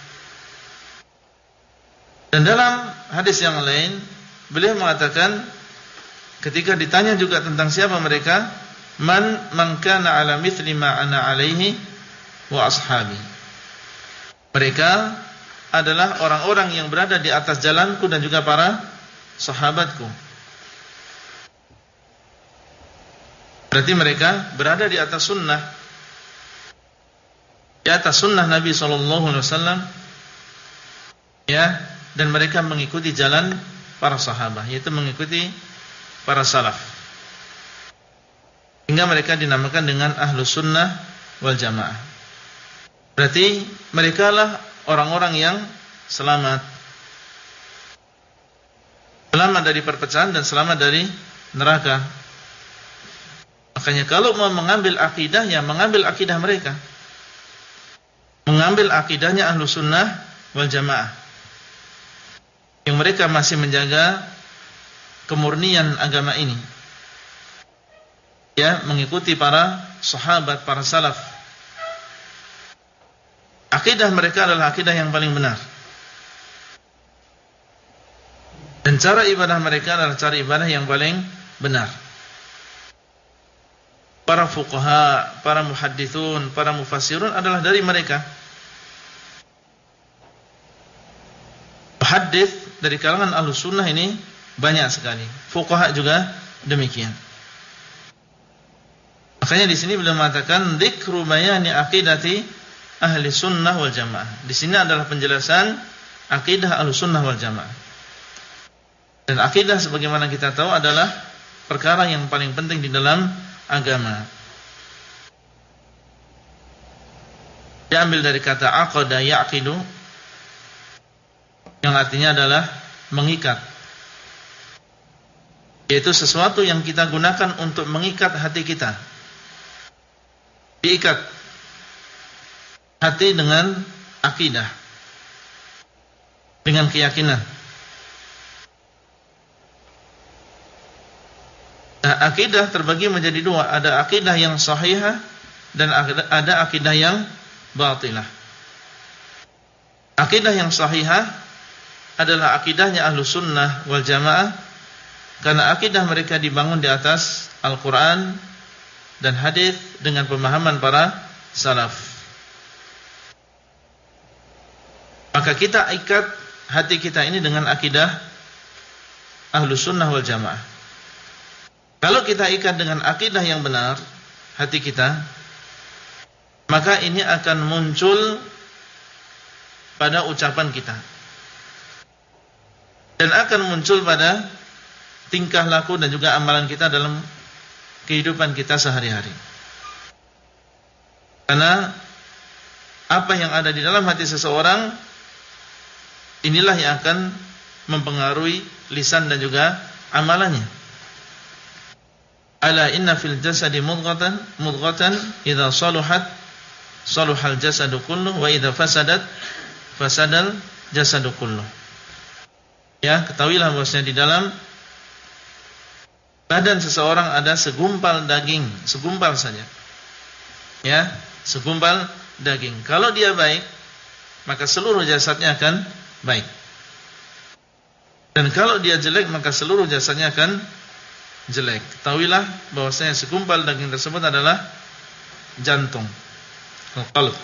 Speaker 1: Dan dalam hadis yang lain, beliau mengatakan ketika ditanya juga tentang siapa mereka, man kana ala mithli ma ana alaihi wa ashabi. Mereka adalah orang-orang yang berada di atas jalanku dan juga para sahabatku. Berarti mereka berada di atas sunnah, di atas sunnah Nabi SAW, ya, dan mereka mengikuti jalan para sahabat, yaitu mengikuti para salaf. Hingga mereka dinamakan dengan ahlus sunnah wal jamaah. Berarti mereka lah orang-orang yang selamat. Selamat dari perpecahan dan selamat dari neraka. Makanya kalau mau mengambil akidah, ya mengambil akidah mereka. Mengambil akidahnya ahlus sunnah wal jamaah. Yang mereka masih menjaga kemurnian agama ini. Ya, mengikuti para sahabat, para salaf. Akidah mereka adalah akidah yang paling benar. Dan cara ibadah mereka adalah cara ibadah yang paling benar. Para fuqaha, para muhaddithun, para mufassirun adalah dari mereka. Muhaddits dari kalangan ahlus sunnah ini banyak sekali. Fuqaha juga demikian. Makanya di sini beliau mengatakan dzikru bayani aqidati ahli sunnah wal jamaah. Di sini adalah penjelasan akidah ahli sunnah wal jamaah. Dan akidah sebagaimana kita tahu adalah perkara yang paling penting di dalam agama. Diambil dari kata aqada yaqidu, yang artinya adalah mengikat. Yaitu sesuatu yang kita gunakan untuk mengikat hati kita. Diikat hati dengan akidah, dengan keyakinan. Nah, akidah terbagi menjadi dua. Ada akidah yang sahihah dan ada akidah yang batilah. Akidah yang sahihah adalah akidahnya Ahlus Sunnah wal Jamaah, karena akidah mereka dibangun di atas Al-Quran dan hadis dengan pemahaman para salaf. Maka kita ikat hati kita ini dengan akidah Ahlus Sunnah wal Jamaah. Kalau kita ikat dengan akidah yang benar hati kita, maka ini akan muncul pada ucapan kita dan akan muncul pada tingkah laku dan juga amalan kita dalam kehidupan kita sehari-hari. Karena apa yang ada di dalam hati seseorang, inilah yang akan mempengaruhi lisan dan juga amalannya. Ala inna fil jasadi mudghatan idza saluhat saluhal jasadu kulluh wa idza fasadat fasadal jasadu kulluh. Ya, ketahuilah bahwasanya di dalam badan seseorang ada segumpal daging, segumpal saja. Ya, segumpal daging. Kalau dia baik, maka seluruh jasadnya akan baik. Dan kalau dia jelek, maka seluruh jasadnya akan jelek. Ketahuilah bahwasanya segumpal daging tersebut adalah jantung, qalb.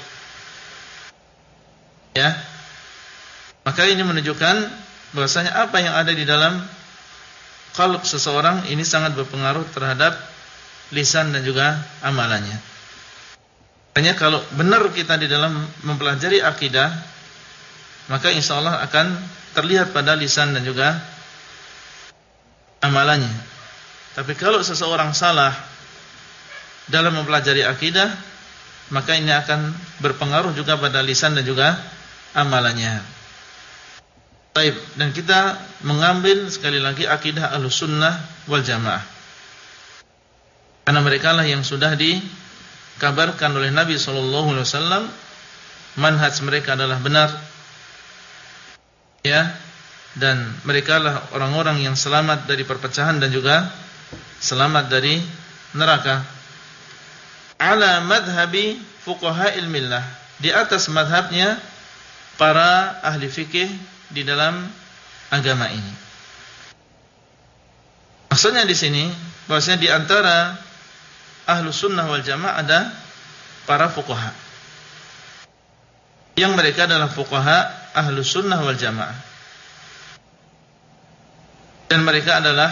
Speaker 1: Ya. Maka ini menunjukkan bahwasanya apa yang ada di dalam qalb seseorang ini sangat berpengaruh terhadap lisan dan juga amalannya. Makanya kalau benar kita di dalam mempelajari akidah, maka insyaallah akan terlihat pada lisan dan juga amalannya. Tapi kalau seseorang salah dalam mempelajari akidah, maka ini akan berpengaruh juga pada lisan dan juga amalannya. Baik, dan kita mengambil sekali lagi akidah Ahlus Sunnah wal Jamaah, karena mereka lah yang sudah dikabarkan oleh Nabi SAW, manhaj mereka adalah benar, ya, dan mereka lah orang-orang yang selamat dari perpecahan dan juga selamat dari neraka. Ala madhabi fuqaha'il millah, di atas madhabnya para ahli fikih di dalam agama ini. Maksudnya di sini bahwasanya di antara Ahlus Sunnah wal Jamaah ada para fuqaha, yang mereka adalah fuqaha Ahlus Sunnah wal Jamaah, dan mereka adalah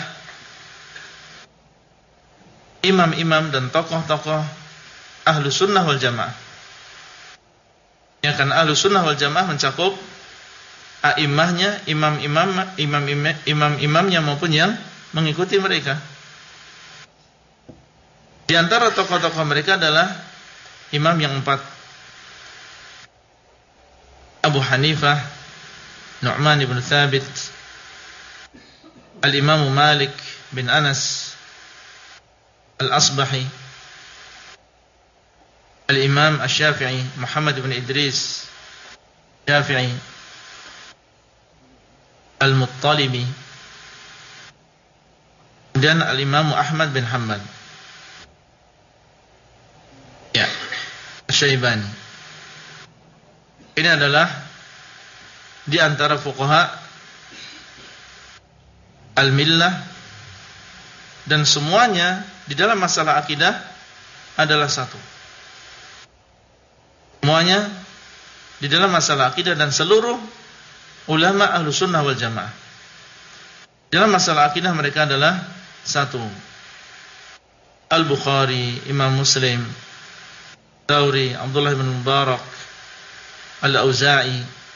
Speaker 1: imam-imam dan tokoh-tokoh Ahlus Sunnah wal Jamaah. Ya, kan Ahlus Sunnah wal Jamaah mencakup a'immahnya, imam-imamnya maupun yang mengikuti mereka. Di antara tokoh-tokoh mereka adalah imam yang 4: Abu Hanifah, Nu'man ibn Thabit, Al-Imam Malik bin Anas Al-Asbahi, Al-Imam Asy-Syafi'i, Muhammad ibn Idris Syafi'i, Al-Muttalibi, dan Al-Imam Ahmad bin Hanbal, ya, Asy-Syaibani. Ini adalah di antara fuqaha al-millah, dan semuanya di dalam masalah akidah adalah satu. Semuanya di dalam masalah akidah, dan seluruh ulama Ahlus Sunnah wal Jamaah dalam masalah akidah mereka adalah satu. Al-Bukhari, Imam Muslim, Tsauri, Abdullah bin Mubarak, Al-Auza'i.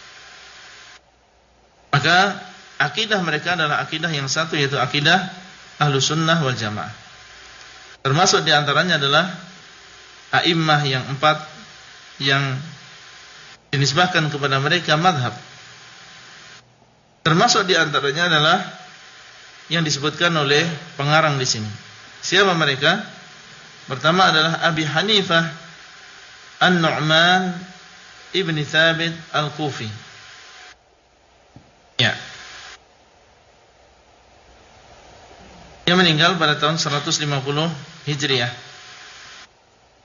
Speaker 1: Maka akidah mereka adalah akidah yang satu, yaitu akidah Ahlus Sunnah wal Jamaah. Termasuk di antaranya adalah a'immah yang 4 yang dinisbahkan kepada mereka madhab. Termasuk di antaranya adalah yang disebutkan oleh pengarang di sini. Siapa mereka? Pertama adalah Abi Hanifah An-Nu'man ibn Thabit Al-Kufi. Ya. Yang meninggal pada tahun 150 Hijriah.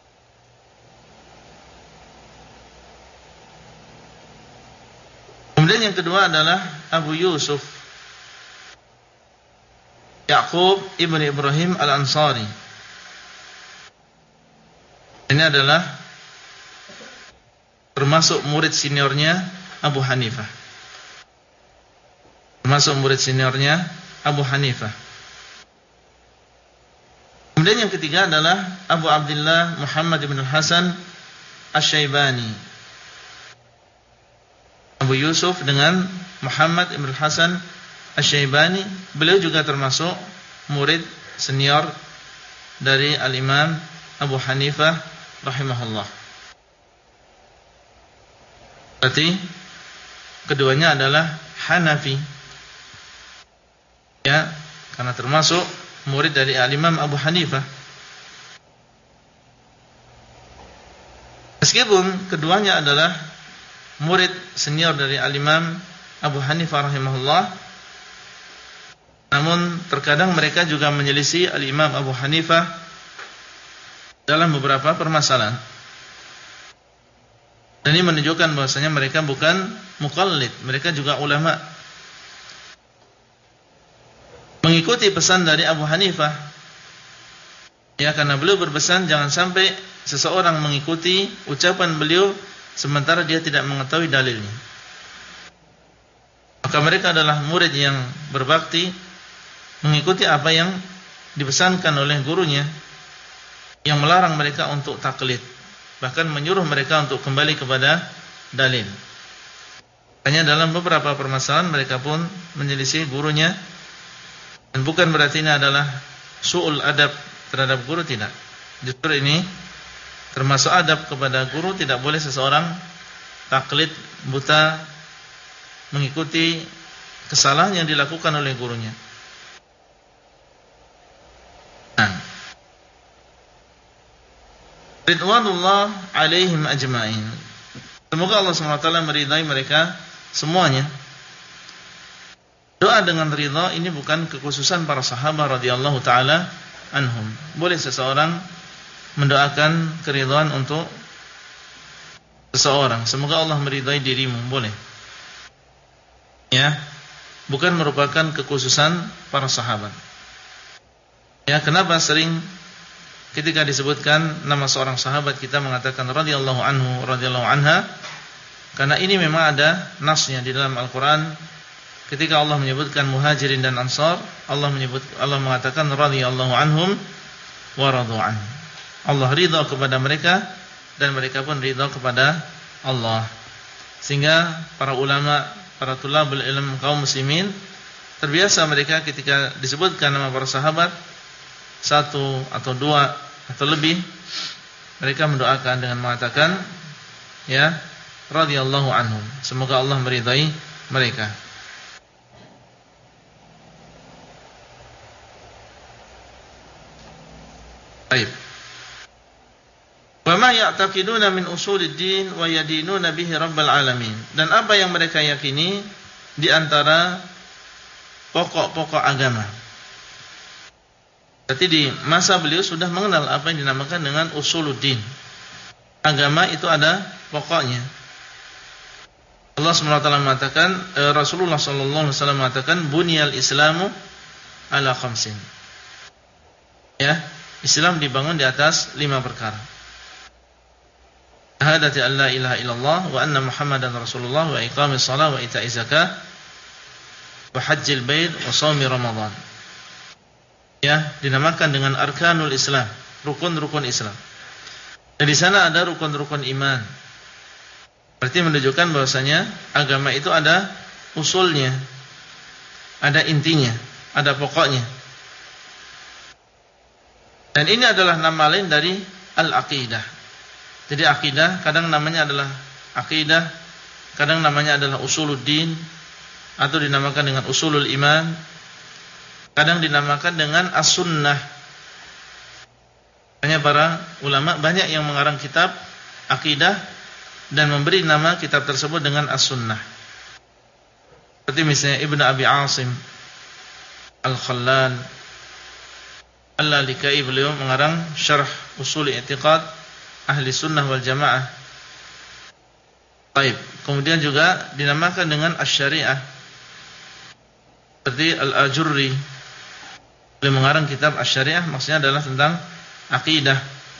Speaker 1: Kemudian Kemudian yang kedua adalah Abu Yusuf Ya'qub ibn Ibrahim al-Ansari. Ini adalah termasuk murid seniornya Abu Hanifah. Termasuk murid seniornya Abu Hanifah. Kemudian yang ketiga adalah Abu Abdullah Muhammad ibn Hasan Asy-Syaibani. Abu Yusuf dengan Muhammad ibn Hasan Asy-Syaibani, beliau juga termasuk murid senior dari Al-Imam Abu Hanifah rahimahullah. Berarti keduanya adalah Hanafi. Ya, karena termasuk murid dari Al-Imam Abu Hanifah. Meskipun keduanya adalah murid senior dari Al-Imam Abu Hanifah rahimahullah, namun terkadang mereka juga menyelisih Al-Imam Abu Hanifah dalam beberapa permasalahan. Dan ini menunjukkan bahwasanya mereka bukan muqallid, mereka juga ulama. Mengikuti pesan dari Abu Hanifah. Ya, karena beliau berpesan jangan sampai seseorang mengikuti ucapan beliau sementara dia tidak mengetahui dalilnya. Maka mereka adalah murid yang berbakti, mengikuti apa yang dipesankan oleh gurunya, yang melarang mereka untuk taklid, bahkan menyuruh mereka untuk kembali kepada dalil. Hanya dalam beberapa permasalahan mereka pun menyelisih gurunya. Dan bukan berarti ini adalah su'ul adab terhadap guru, tidak. Justru ini termasuk adab kepada guru. Tidak boleh seseorang taklid buta mengikuti kesalahan yang dilakukan oleh gurunya. Ridwanullah alaihim ajma'in. Semoga Allah SWT meridai mereka semuanya. Doa dengan ridha ini bukan kekhususan para sahabat radhiyallahu taala anhum. Boleh seseorang mendoakan keridhaan untuk seseorang, semoga Allah meridai dirimu, boleh. Ya, bukan merupakan kekhususan para sahabat. Ya, kenapa sering ketika disebutkan nama seorang sahabat kita mengatakan radhiyallahu anhu, radhiyallahu anha? Karena ini memang ada nasnya di dalam Al-Qur'an. Ketika Allah menyebutkan Muhajirin dan Ansar, Allah mengatakan radhiyallahu anhum wa radu anhu. Allah ridha kepada mereka dan mereka pun ridha kepada Allah. Sehingga para ulama, para tulabul ilm kaum muslimin terbiasa mereka ketika disebutkan nama para sahabat, satu atau dua atau lebih, mereka mendoakan dengan mengatakan ya radhiyallahu anhum, semoga Allah meridai mereka. Baik. Wa ma ya'taqiduna min usuliddin wa yadinuna bihi rabbal alamin. Dan apa yang mereka yakini di antara pokok-pokok agama. Berarti di masa beliau sudah mengenal apa yang dinamakan dengan usuluddin. Agama itu ada pokoknya. Allah SWT mengatakan, Rasulullah SAW mengatakan, Bunyal Islamu ala khamsin. Ya, Islam dibangun di atas 5 perkara. Syahadati an la ilaha illallah wa anna Muhammadan Rasulullah wa iqamis shalah wa ita'iz zakah wa hajjil bait wa shaumi Ramadan. Ya, dinamakan dengan arkanul Islam, rukun-rukun Islam. Dan di sana ada rukun-rukun iman. Berarti menunjukkan bahwasanya agama itu ada usulnya, ada intinya, ada pokoknya. Dan ini adalah nama lain dari al-aqidah. Jadi aqidah kadang namanya adalah aqidah, kadang namanya adalah usuluddin, atau dinamakan dengan usulul iman, kadang dinamakan dengan as-sunnah. Hanya para ulama banyak yang mengarang kitab aqidah dan memberi nama kitab tersebut dengan as-sunnah. Seperti misalnya Ibnu Abi Asim Al-Khallal Al-Lalikai, beliau mengarang syarah usul i'tiqad ahli sunnah wal jamaah. Baik, kemudian juga dinamakan dengan asy-syariah. Seperti Al-Ajurri, beliau mengarang kitab asy-syariah, maksudnya adalah tentang akidah.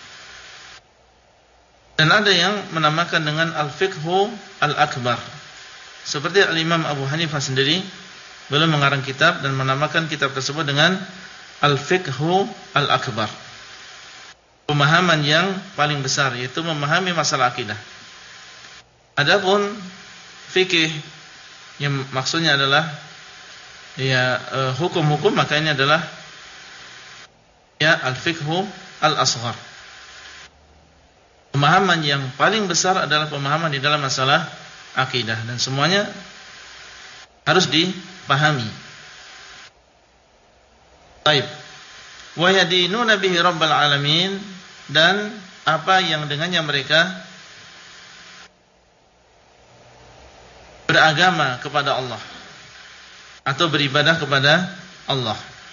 Speaker 1: Dan ada yang menamakan dengan al-fiqhu al-akbar. Seperti Al-Imam Abu Hanifah sendiri, beliau mengarang kitab dan menamakan kitab tersebut dengan al-fiqhu al-akbar. Pemahaman yang paling besar, yaitu memahami masalah akidah. Adapun fikih yang maksudnya adalah hukum-hukum, maka ini adalah al-fiqhu al-asghar. Pemahaman yang paling besar adalah pemahaman di dalam masalah akidah, dan semuanya harus dipahami. Baik. Wa yadinuna bihi rabbal alamin, dan apa yang dengannya mereka beragama kepada Allah atau beribadah kepada Allah.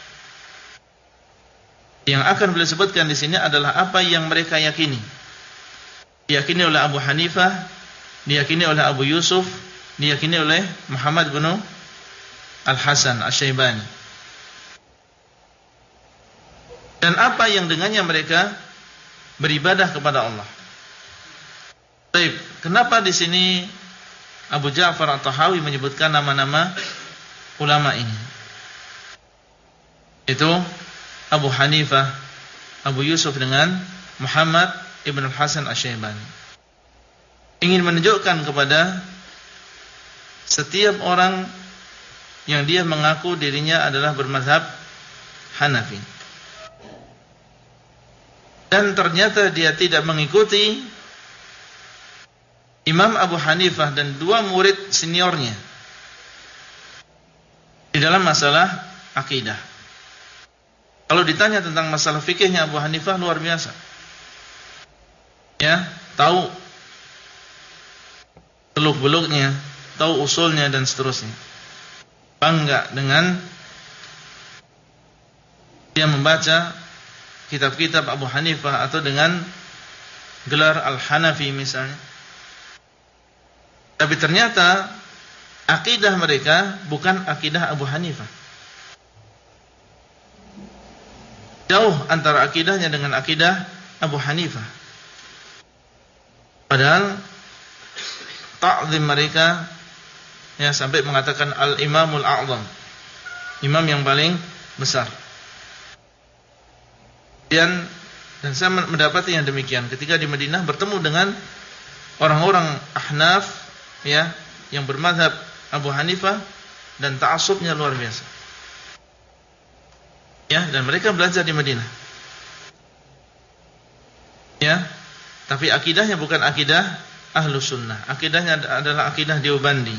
Speaker 1: Yang akan beliau sebutkan di sini adalah apa yang mereka yakini. Diyakini oleh Abu Hanifah, diyakini oleh Abu Yusuf, diyakini oleh Muhammad bin Al-Hasan Asy-Syaibani. Dan apa yang dengannya mereka beribadah kepada Allah. Baik, kenapa di sini Abu Ja'far At-Tahawi menyebutkan nama-nama ulama ini? Itu Abu Hanifah, Abu Yusuf dengan Muhammad ibn Al-Hasan Asy-Syaibani. Ingin menunjukkan kepada setiap orang yang dia mengaku dirinya adalah bermazhab Hanafi, dan ternyata dia tidak mengikuti Imam Abu Hanifah dan dua murid seniornya di dalam masalah akidah. Kalau ditanya tentang masalah fikihnya Abu Hanifah luar biasa. Ya, tahu seluk-beluknya, tahu usulnya dan seterusnya. Bangga dengan dia membaca kitab-kitab Abu Hanifah atau dengan gelar Al-Hanafi misalnya. Tapi ternyata akidah mereka bukan akidah Abu Hanifah. Jauh antara akidahnya dengan akidah Abu Hanifah. Padahal ta'zim mereka sampai mengatakan Al-Imamul A'zam, imam yang paling besar. Dan saya mendapati yang demikian ketika di Madinah bertemu dengan orang-orang Ahnaf yang bermadzhab Abu Hanifah, dan ta'assubnya luar biasa. Dan mereka belajar di Madinah. Tapi akidahnya bukan akidah Ahlus Sunnah. Akidahnya adalah akidah Deobandi,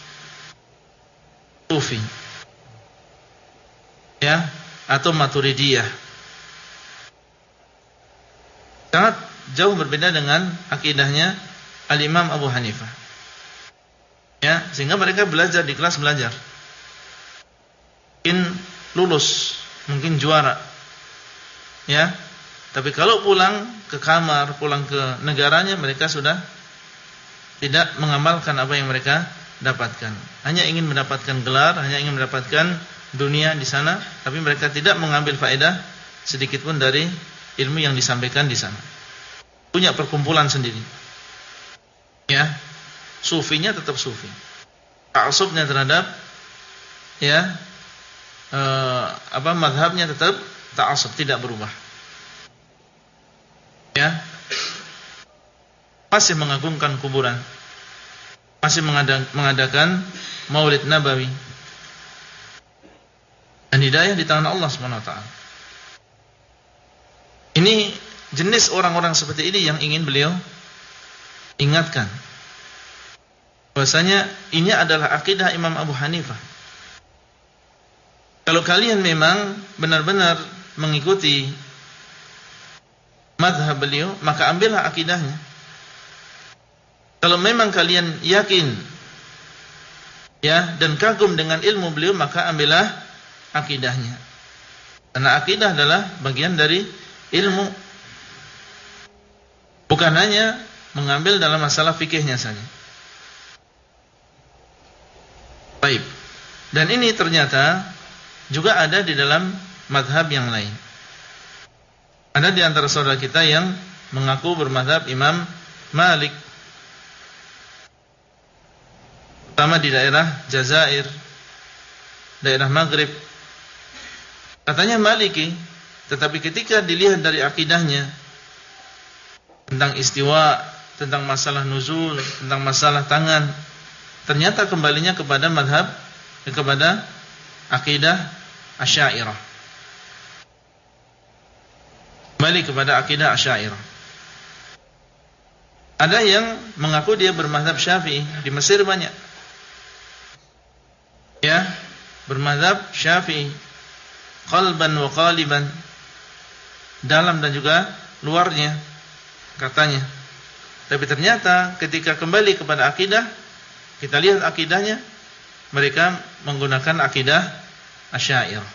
Speaker 1: Sufi, atau Maturidiyah. Sangat jauh berbeda dengan akidahnya Al-Imam Abu Hanifah. Sehingga mereka belajar di kelas belajar, mungkin lulus, mungkin juara, tapi kalau pulang ke kamar, pulang ke negaranya, mereka sudah tidak mengamalkan apa yang mereka dapatkan. Hanya ingin mendapatkan gelar, hanya ingin mendapatkan dunia di sana, tapi mereka tidak mengambil faedah sedikit pun dari ilmu yang disampaikan di sana. Punya perkumpulan sendiri. Sufinya tetap sufi. Ta'assubnya terhadap mazhabnya tetap ta'assub, tidak berubah. Masih mengagungkan kuburan, masih mengadakan Maulid Nabawi. Dan hidayah di tangan Allah Subhanahu wa taala. Ini jenis orang-orang seperti ini yang ingin beliau ingatkan. Bahwasanya ini adalah akidah Imam Abu Hanifah. Kalau kalian memang benar-benar mengikuti mazhab beliau, maka ambillah akidahnya. Kalau memang kalian yakin dan kagum dengan ilmu beliau, maka ambillah akidahnya. Karena akidah adalah bagian dari ilmu. Bukan hanya mengambil dalam masalah fikihnya saja. Dan ini ternyata juga ada di dalam madhab yang lain. Ada di antara saudara kita yang mengaku bermadhab Imam Malik, pertama di daerah Jazair, daerah Maghrib. Katanya Maliki, tetapi ketika dilihat dari akidahnya tentang istiwa, tentang masalah nuzul, tentang masalah tangan, ternyata kembalinya kepada madhab, kepada akidah Asy'ariyah. Kembali kepada akidah Asy'ariyah. Ada yang mengaku dia bermadhab Syafi'i, di Mesir banyak. Ya, bermadhab Syafi'i, qalban wa qaliban, dalam dan juga luarnya katanya. Tapi ternyata ketika kembali kepada akidah, kita lihat akidahnya, mereka menggunakan akidah Asy'ariyah.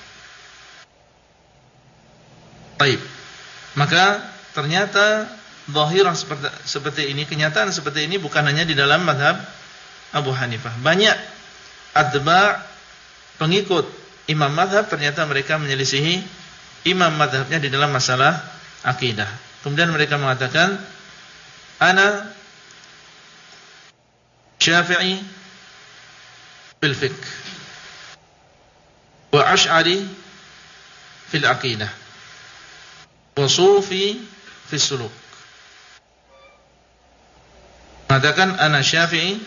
Speaker 1: Baik. Maka ternyata zahirah seperti ini, kenyataan seperti ini bukan hanya di dalam mazhab Abu Hanifah. Banyak atba' pengikut imam mazhab ternyata mereka menyelisihi imam mazhabnya di dalam masalah akidah. Kemudian mereka mengatakan, ana Syafi'i fil fiqh wa Asy'ari fil aqidah wa Sufi fil suluk. Mengatakan ana Syafi'i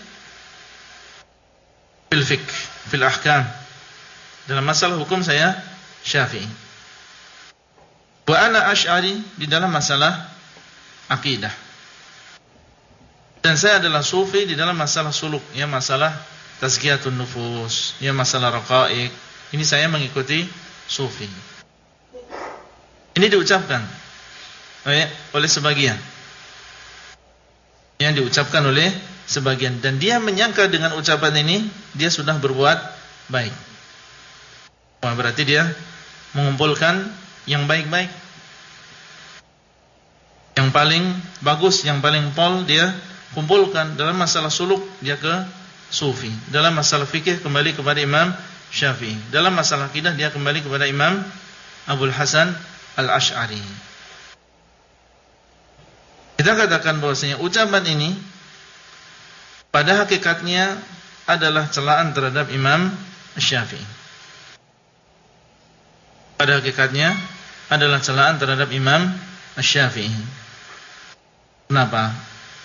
Speaker 1: fil fiqh, fil ahkam, dalam masalah hukum saya Syafi'i. Wa ana Asy'ari di dalam masalah akidah. Dan saya adalah Sufi di dalam masalah suluk, ya masalah tazkiyatun nufus, ya masalah raqaiq. Ini saya mengikuti Sufi. Ini diucapkan oleh sebagian. Yang diucapkan oleh sebagian, dan dia menyangka dengan ucapan ini dia sudah berbuat baik. Wah, berarti dia mengumpulkan yang baik-baik, yang paling bagus, yang paling pol dia kumpulkan. Dalam masalah suluk dia ke Sufi, dalam masalah fikih kembali kepada Imam Syafi'i, dalam masalah akidah dia kembali kepada Imam Abul Hasan Al-Asy'ari. Kita katakan bahwasanya ucapan ini pada hakikatnya adalah celaan terhadap Imam Syafi'i. Pada hakikatnya adalah celaan terhadap Imam Syafi'i. Kenapa?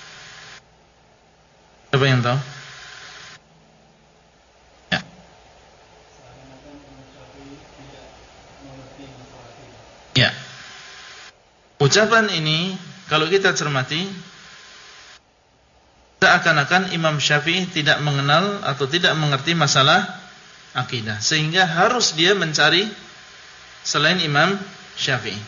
Speaker 1: Siapa yang tahu? Ya. Ya. Ucapan ini kalau kita cermati, seakan-akan Imam Syafi'i tidak mengenal atau tidak mengerti masalah akidah, sehingga harus dia mencari selain Imam Syafi'i.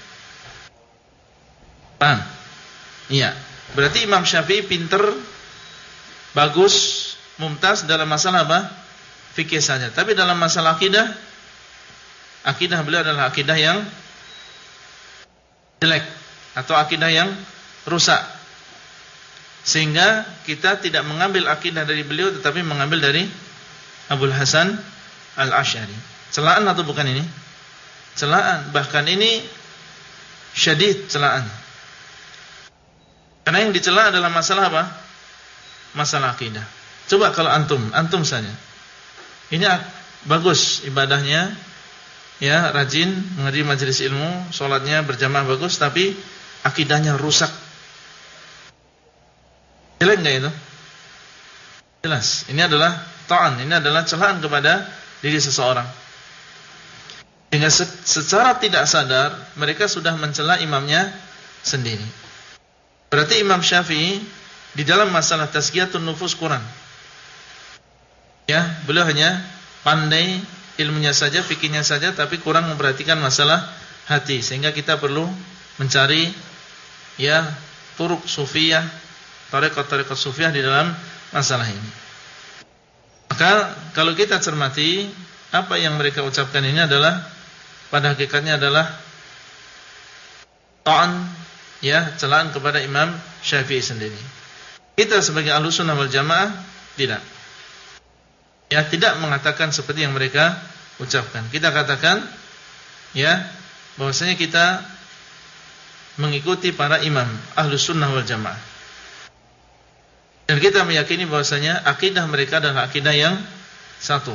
Speaker 1: Paham? Iya. Berarti Imam Syafi'i pinter, bagus, mumtaz dalam masalah apa? Fikih saja. Tapi dalam masalah akidah, akidah beliau adalah akidah yang jelek atau akidah yang rusak, sehingga kita tidak mengambil akidah dari beliau tetapi mengambil dari Abul Hasan Al-Asy'ari. Celaan atau bukan ini? Celaan, bahkan ini syadid celaan. Karena yang dicela adalah masalah apa? Masalah akidah. Coba kalau antum saja. Ini bagus ibadahnya, ya, rajin menghadiri majelis ilmu, sholatnya berjamaah bagus, tapi akidahnya rusak. Jelek enggak itu? Jelas. Ini adalah ta'an, ini adalah celaan kepada diri seseorang. Sehingga secara tidak sadar mereka sudah mencela imamnya sendiri. Berarti Imam Syafi'i di dalam masalah tazkiyatun nufus kurang. Ya, beliau hanya pandai ilmunya saja, fikihnya saja, tapi kurang memperhatikan masalah hati. Sehingga kita perlu mencari, ya, turuk sufiyah, tarekat sufiyah di dalam masalah ini. Maka kalau kita cermati, apa yang mereka ucapkan ini adalah pada hakikatnya adalah ta'an, ya, celaan kepada Imam Syafi'i sendiri. Kita sebagai Ahlus Sunnah wal Jamaah tidak. ya tidak mengatakan seperti yang mereka ucapkan. Kita katakan ya bahwasanya kita mengikuti para imam Ahlus Sunnah wal Jamaah. Dan kita meyakini bahwasanya akidah mereka adalah akidah yang satu.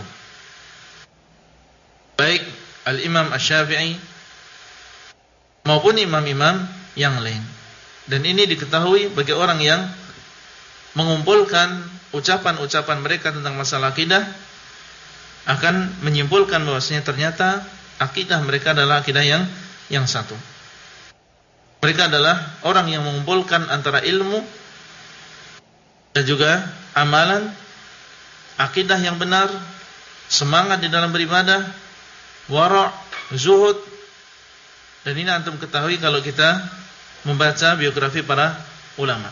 Speaker 1: Baik Al-Imam Asy-Syafi'i maupun imam-imam yang lain. Dan ini diketahui bagi orang yang mengumpulkan ucapan-ucapan mereka tentang masalah akidah, akan menyimpulkan bahwasanya ternyata akidah mereka adalah akidah yang satu. Mereka adalah orang yang mengumpulkan antara ilmu dan juga amalan, akidah yang benar, semangat di dalam beribadah, wara', zuhud. Dan ini antum ketahui kalau kita membaca biografi para ulama.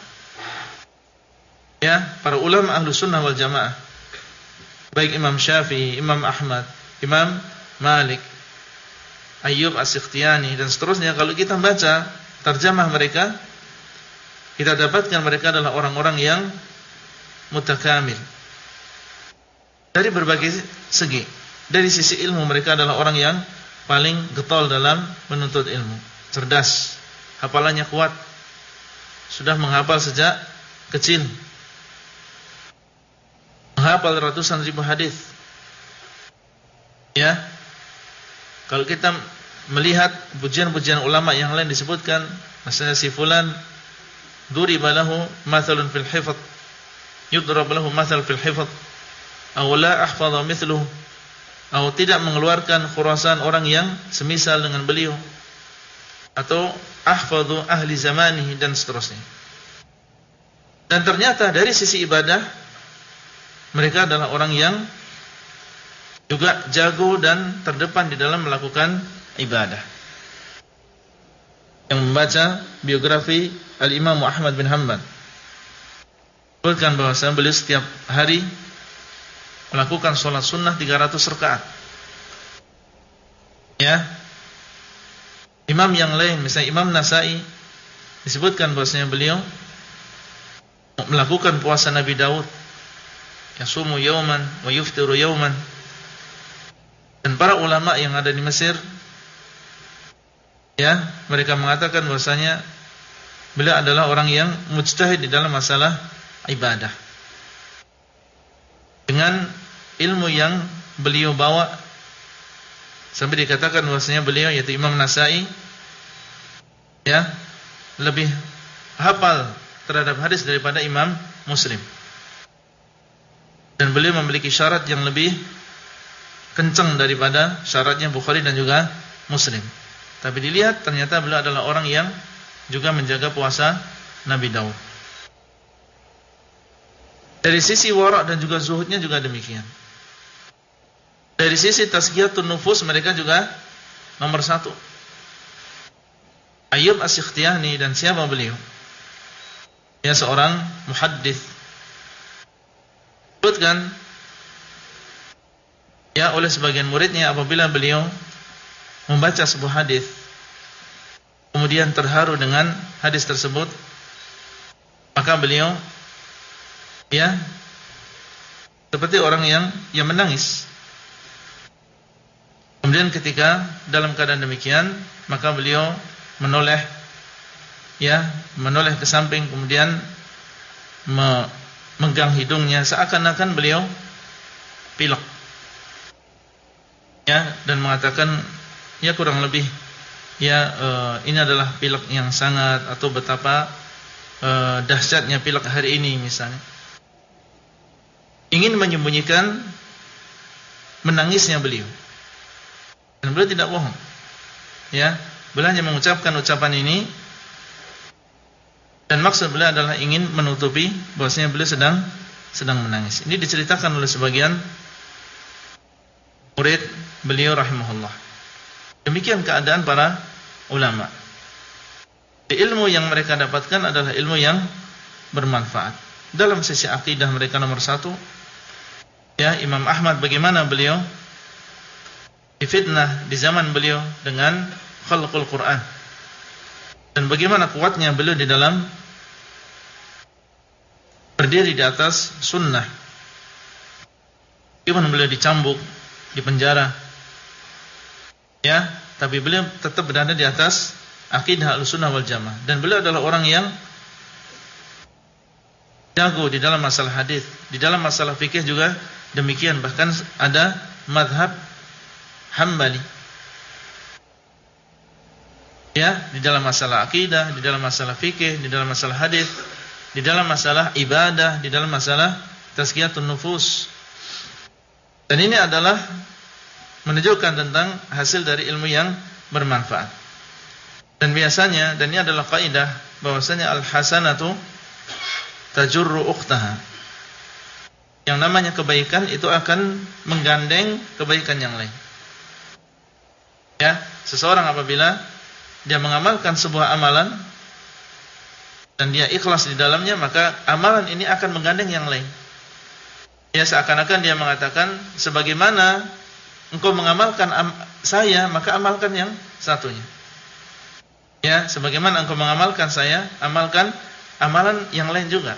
Speaker 1: Ya, para ulama Ahlus Sunnah wal Jamaah. Baik Imam Syafi'i, Imam Ahmad, Imam Malik, Ayyub As-Sikhtiyani dan seterusnya. Kalau kita baca terjemah mereka, kita dapatkan mereka adalah orang-orang yang mutakamil dari berbagai segi. Dari sisi ilmu mereka adalah orang yang paling getol dalam menuntut ilmu, cerdas, hafalannya kuat, sudah menghafal sejak kecil, menghafal ratusan ribu hadis. Ya, kalau kita melihat pujian-pujian ulama yang lain disebutkan, misalnya si fulan duriba lahu mathalun fil hifdz, yudrab lahu mathal fil hifdz, aw la ahfadha mithluhu, atau tidak mengeluarkan khurasan orang yang semisal dengan beliau, atau ahfadhu ahli zamanihi dan seterusnya. Dan ternyata dari sisi ibadah mereka adalah orang yang juga jago dan terdepan di dalam melakukan ibadah. Yang membaca biografi Al-Imam Ahmad bin Hanbal, sebutkan bahwasanya beliau setiap hari melakukan sholat sunnah 300 rakaat. Ya. Imam yang lain, misalnya Imam Nasa'i, disebutkan bahwasanya beliau melakukan puasa Nabi Daud, yasumu yauman wa yuftiru yauman. Dan para ulama yang ada di Mesir, ya, mereka mengatakan bahwasanya beliau adalah orang yang mujtahid di dalam masalah ibadah. Dengan ilmu yang beliau bawa, sampai dikatakan bahwasanya beliau, yaitu Imam Nasa'i, ya, lebih hafal terhadap hadis daripada Imam Muslim. Dan beliau memiliki syarat yang lebih kencang daripada syaratnya Bukhari dan juga Muslim. Tapi dilihat ternyata beliau adalah orang yang juga menjaga puasa Nabi Daud. Dari sisi wara' dan juga zuhudnya juga demikian. Dari sisi tazkiyatun nufus mereka juga nomor satu. Ayyub As-Sikhtiyani, dan siapa beliau? Dia seorang muhaddits. Disebutkan ya oleh sebagian muridnya, apabila beliau membaca sebuah hadis kemudian terharu dengan hadis tersebut, maka beliau ya seperti orang yang menangis. Kemudian ketika dalam keadaan demikian, maka beliau menoleh ke samping, kemudian memegang hidungnya seakan-akan beliau pilek. Ya, dan mengatakan ya kurang lebih ini adalah pilek yang sangat, atau betapa dahsyatnya pilek hari ini misalnya. Ingin menyembunyikan menangisnya beliau. Dan beliau tidak bohong. Ya, beliau hanya mengucapkan ucapan ini, dan maksud beliau adalah ingin menutupi bahwasanya beliau sedang menangis. Ini diceritakan oleh sebagian murid beliau rahimahullah. Demikian keadaan para ulama. Ilmu yang mereka dapatkan adalah ilmu yang bermanfaat. Dalam sisi akidah mereka nomor satu. Ya, Imam Ahmad, bagaimana beliau difitnah di zaman beliau dengan khalqul Quran, dan bagaimana kuatnya beliau di dalam berdiri di atas sunnah. Meskipun beliau dicambuk, dipenjara, ya, tapi beliau tetap berada di atas akidah Ahlussunnah wal Jamaah. Dan beliau adalah orang yang jago di dalam masalah hadis, di dalam masalah fikih juga demikian. Bahkan ada mazhab Hambali, ya, di dalam masalah akidah, di dalam masalah fikih, di dalam masalah hadis, di dalam masalah ibadah, di dalam masalah tazkiyatun nufus. Dan ini adalah menunjukkan tentang hasil dari ilmu yang bermanfaat. Dan biasanya, dan ini adalah kaidah, bahwasanya al-hasanatu tajurru ukhtaha. Yang namanya kebaikan itu akan menggandeng kebaikan yang lain. Ya, seseorang apabila dia mengamalkan sebuah amalan dan dia ikhlas di dalamnya, maka amalan ini akan menggandeng yang lain. Ya, seakan-akan dia mengatakan, sebagaimana engkau mengamalkan saya, maka amalkan yang satunya. Ya, sebagaimana engkau mengamalkan saya, amalkan amalan yang lain juga.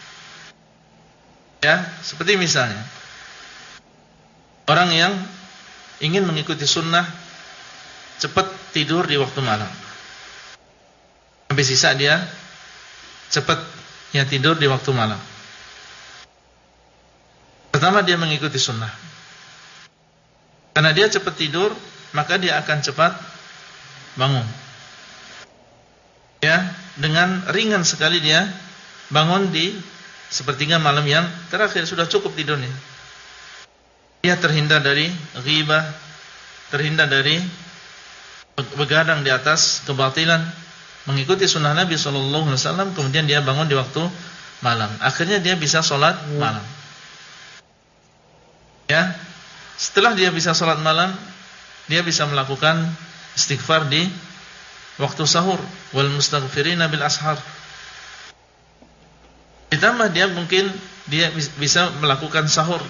Speaker 1: Ya, seperti misalnya orang yang ingin mengikuti sunnah, cepat tidur di waktu malam. Habis sisa dia cepat ya tidur di waktu malam. Pertama, dia mengikuti sunnah. Karena dia cepat tidur, maka dia akan cepat bangun. Ya, dengan ringan sekali dia bangun di sepertiga malam yang terakhir, sudah cukup tidurnya. Dia terhindar dari ghibah, terhindar dari begadang di atas kebatilan, mengikuti sunnah Nabi SAW. Kemudian dia bangun di waktu malam. Akhirnya dia bisa sholat malam. Ya, setelah dia bisa sholat malam, dia bisa melakukan istighfar di waktu sahur, wal mustaghfirina bil ashar. Ditambah dia mungkin dia bisa melakukan sahur.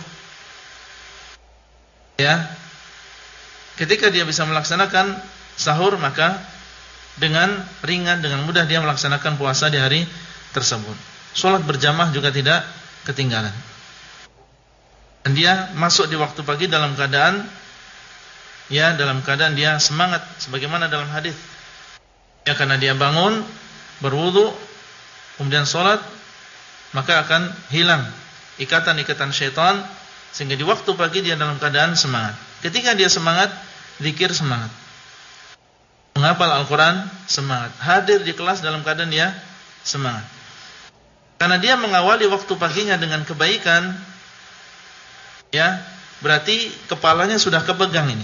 Speaker 1: Ya, ketika dia bisa melaksanakan sahur, maka dengan ringan, dengan mudah dia melaksanakan puasa di hari tersebut. Sholat berjamaah juga tidak ketinggalan. Dan dia masuk di waktu pagi dalam keadaan, ya, dalam keadaan dia semangat, sebagaimana dalam hadis. Ya, karena dia bangun, berwudu, kemudian sholat, maka akan hilang ikatan-ikatan syaitan, sehingga di waktu pagi dia dalam keadaan semangat. Ketika dia semangat, zikir semangat, menghafal Al-Quran semangat, hadir di kelas dalam keadaan dia semangat. Karena dia mengawali waktu paginya dengan kebaikan, ya, berarti kepalanya sudah kepegang ini.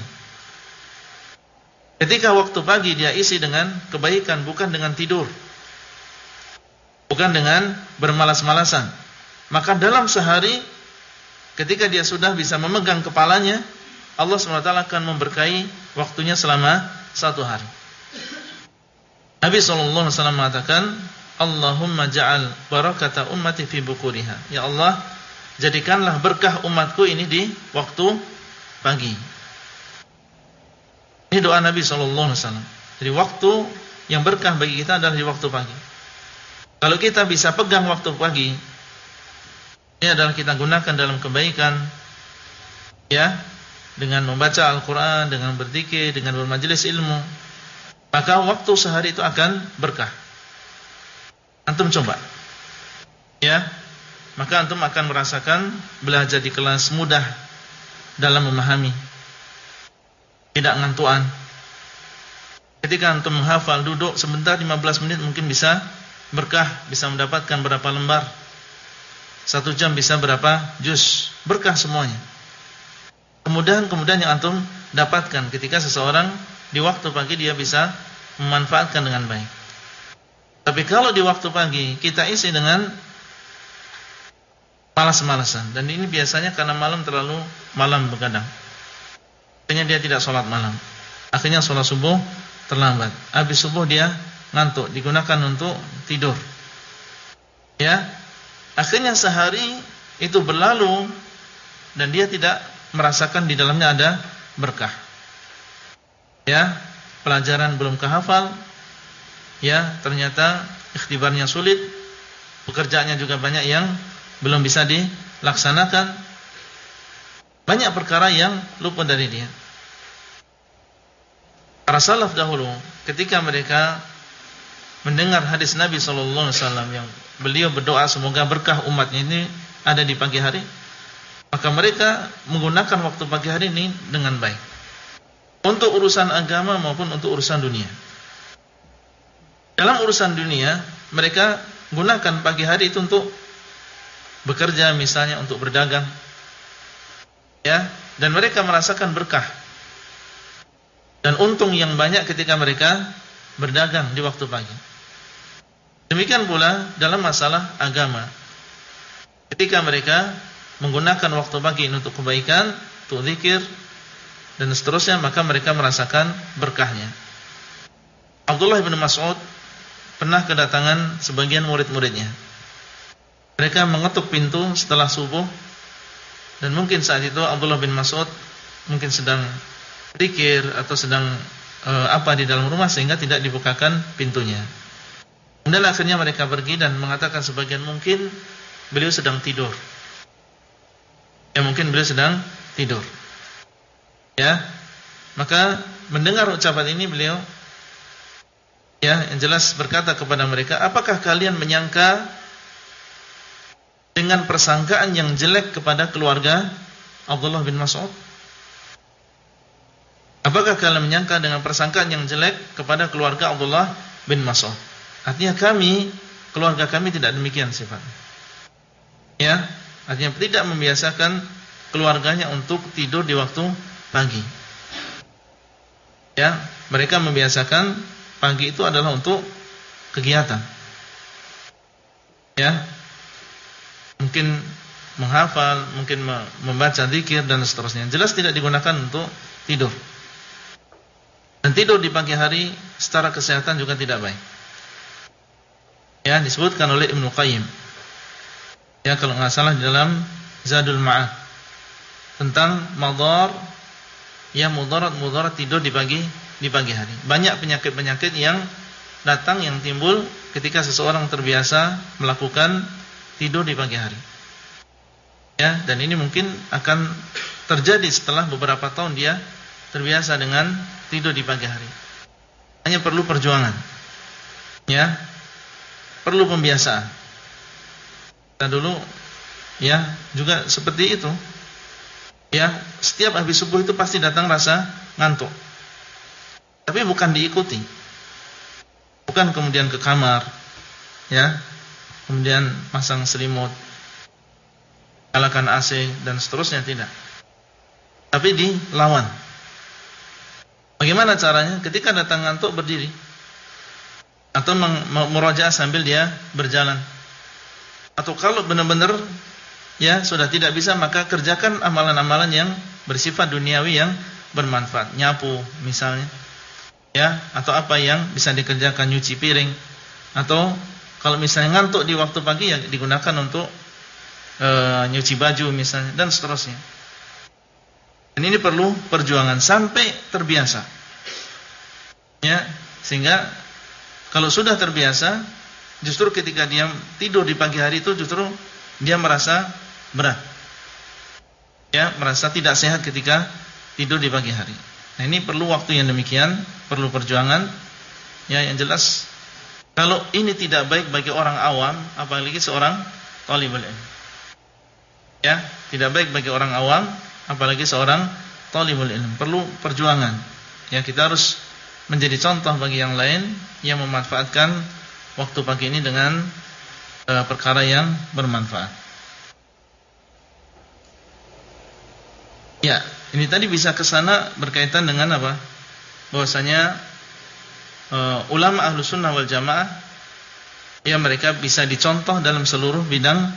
Speaker 1: Ketika waktu pagi dia isi dengan kebaikan, bukan dengan tidur, bukan dengan bermalas-malasan, maka dalam sehari ketika dia sudah bisa memegang kepalanya, Allah SWT akan memberkahi waktunya selama 1 hari. Nabi SAW mengatakan, Allahumma ja'al barakata ummati fi bukuriha. Ya Allah, jadikanlah berkah umatku ini di waktu pagi. Ini doa Nabi SAW. Jadi waktu yang berkah bagi kita adalah di waktu pagi. Kalau kita bisa pegang waktu pagi, ini adalah kita gunakan dalam kebaikan, ya, dengan membaca Al-Quran, dengan berzikir, dengan bermajelis ilmu, maka waktu sehari itu akan berkah. Antum coba, ya, maka antum akan merasakan belajar di kelas mudah dalam memahami, tidak ngantuan. Ketika antum menghafal, duduk sebentar 15 menit mungkin bisa berkah, bisa mendapatkan berapa lembar. 1 jam bisa berapa juz, berkah semuanya. Kemudahan-kemudahan yang antum dapatkan ketika seseorang di waktu pagi dia bisa memanfaatkan dengan baik. Tapi kalau di waktu pagi kita isi dengan malas-malasan, dan ini biasanya karena malam begadang, akhirnya dia tidak sholat malam, akhirnya sholat subuh terlambat, habis subuh dia ngantuk, digunakan untuk tidur, ya, akhirnya sehari itu berlalu dan dia tidak merasakan di dalamnya ada berkah. Ya, pelajaran belum kehafal, ya, ternyata ikhtibarnya sulit, pekerjaannya juga banyak yang belum bisa dilaksanakan. Banyak perkara yang luput dari dia. Para salaf dahulu ketika mereka mendengar hadis Nabi SAW yang beliau berdoa semoga berkah umatnya ini ada di pagi hari, maka mereka menggunakan waktu pagi hari ini dengan baik untuk urusan agama maupun untuk urusan dunia. Dalam urusan dunia mereka gunakan pagi hari itu untuk bekerja, misalnya untuk berdagang, ya, dan mereka merasakan berkah dan untung yang banyak ketika mereka berdagang di waktu pagi. Demikian pula dalam masalah agama, ketika mereka menggunakan waktu pagi untuk kebaikan, untuk zikir dan seterusnya, maka mereka merasakan berkahnya. Abdullah bin Mas'ud pernah kedatangan sebagian murid-muridnya. Mereka mengetuk pintu setelah subuh, dan mungkin saat itu Abdullah bin Mas'ud mungkin sedang zikir atau sedang apa di dalam rumah sehingga tidak dibukakan pintunya. Kemudian akhirnya mereka pergi dan mengatakan sebagian mungkin beliau sedang tidur. Ya, mungkin beliau sedang tidur. Ya, maka mendengar ucapan ini beliau, ya, yang jelas berkata kepada mereka, apakah kalian menyangka dengan persangkaan yang jelek kepada keluarga Abdullah bin Mas'ud? Apakah kalian menyangka dengan persangkaan yang jelek kepada keluarga Abdullah bin Mas'ud? Artinya kami, keluarga kami tidak demikian sifatnya. Ya, artinya tidak membiasakan keluarganya untuk tidur di waktu pagi. Ya, mereka membiasakan pagi itu adalah untuk kegiatan. Ya, mungkin menghafal, mungkin membaca zikir dan seterusnya. Jelas tidak digunakan untuk tidur. Dan tidur di pagi hari secara kesehatan juga tidak baik. Ya, disebutkan oleh Ibnu Qayyim. Ya, kalau enggak salah di dalam Zadul Ma'ad tentang mudarat tidur di pagi hari. Banyak penyakit-penyakit yang datang, yang timbul ketika seseorang terbiasa melakukan tidur di pagi hari. Ya, dan ini mungkin akan terjadi setelah beberapa tahun dia terbiasa dengan tidur di pagi hari. Hanya perlu perjuangan. Ya, perlu pembiasaan. Kita dulu ya juga seperti itu. Ya, setiap habis subuh itu pasti datang rasa ngantuk. Tapi bukan diikuti. Bukan kemudian ke kamar, ya, kemudian pasang selimut, nyalakan AC dan seterusnya, tidak. Tapi dilawan. Bagaimana caranya? Ketika datang ngantuk berdiri atau murajaah sambil dia berjalan. Atau kalau benar-benar ya sudah tidak bisa, maka kerjakan amalan-amalan yang bersifat duniawi yang bermanfaat, nyapu misalnya, ya, atau apa yang bisa dikerjakan, nyuci piring, atau kalau misalnya ngantuk di waktu pagi ya digunakan untuk nyuci baju misalnya dan seterusnya. Dan ini perlu perjuangan sampai terbiasa, ya, sehingga kalau sudah terbiasa, justru ketika dia tidur di pagi hari itu justru dia merasa berat, ya, merasa tidak sehat ketika tidur di pagi hari. Nah, ini perlu waktu yang demikian, perlu perjuangan. Ya, yang jelas kalau ini tidak baik bagi orang awam, apalagi seorang thalibul ilm. Ya, tidak baik bagi orang awam, apalagi seorang thalibul ilm. Perlu perjuangan. Ya, kita harus menjadi contoh bagi yang lain yang memanfaatkan waktu pagi ini dengan perkara yang bermanfaat. Ya, ini tadi bisa ke sana berkaitan dengan apa? Bahwasanya ulama Ahlus Sunnah wal Jamaah ya mereka bisa dicontoh dalam seluruh bidang,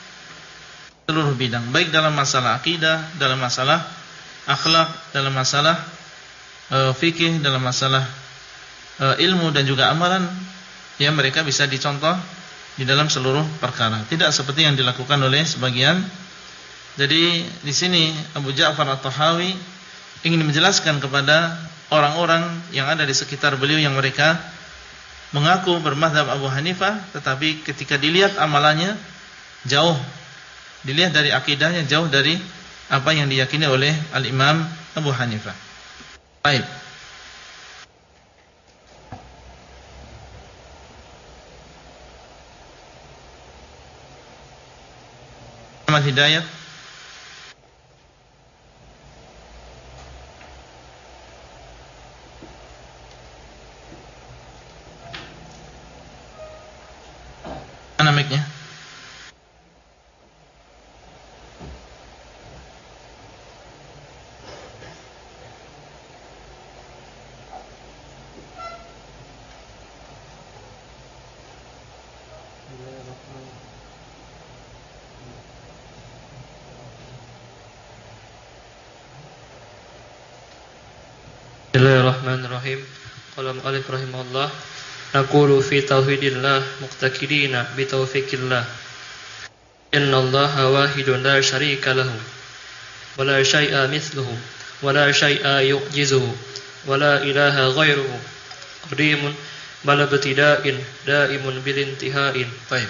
Speaker 1: baik dalam masalah akidah, dalam masalah akhlak, dalam masalah fikih, dalam masalah ilmu dan juga amalan, ya mereka bisa dicontoh di dalam seluruh perkara. Tidak seperti yang dilakukan oleh sebagian. Jadi di sini Abu Ja'far At-Tahawi ingin menjelaskan kepada orang-orang yang ada di sekitar beliau yang mereka mengaku bermadzhab Abu Hanifah, tetapi ketika dilihat amalannya jauh, dilihat dari akidahnya jauh dari apa yang diyakini oleh Al-Imam Abu Hanifah. Baik. Muhammad Hidayat. Mana mic-nya?
Speaker 3: Bismillahirrahmanirrahim. Qala al-mu'allif rahimahullah, naqulu fi tauhidillah muqtakidina bi taufiqillah. Innallaha wahidun la syarika lahu wa la syai'a mithluhu wa la syai'a yu'jizuhu wa la ilaha ghairuhu. Qadimun bal ibtida'in da'imun bil intiha'in.
Speaker 1: Baik.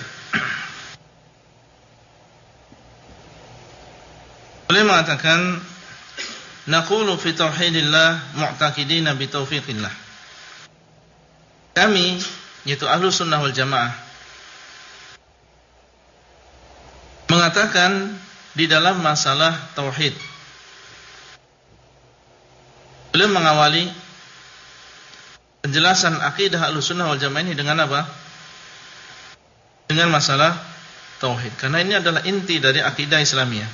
Speaker 1: Boleh mengatakan naqulu fi tauhidillah mu'taqidina bi taufiqillah. Kami, yaitu Ahlus Sunnah wal Jamaah, mengatakan di dalam masalah tauhid. Beliau mengawali penjelasan akidah Ahlus Sunnah wal Jamaah ini dengan apa? Dengan masalah tauhid. Karena ini adalah inti dari akidah Islamiyah.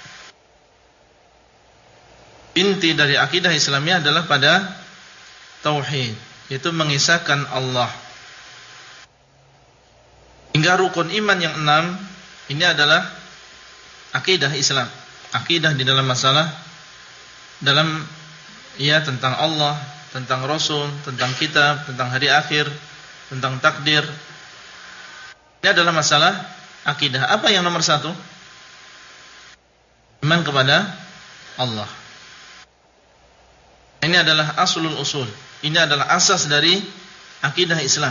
Speaker 1: Inti dari akidah Islamiyah adalah pada tauhid, yaitu mengisahkan Allah. Hingga rukun iman yang 6 ini adalah akidah Islam. Akidah di dalam masalah tentang Allah, tentang Rasul, tentang kitab, tentang hari akhir, tentang takdir. Ini adalah masalah akidah. Apa yang nomor 1? Iman kepada Allah. Ini adalah aslul usul. Ini adalah asas dari akidah Islam.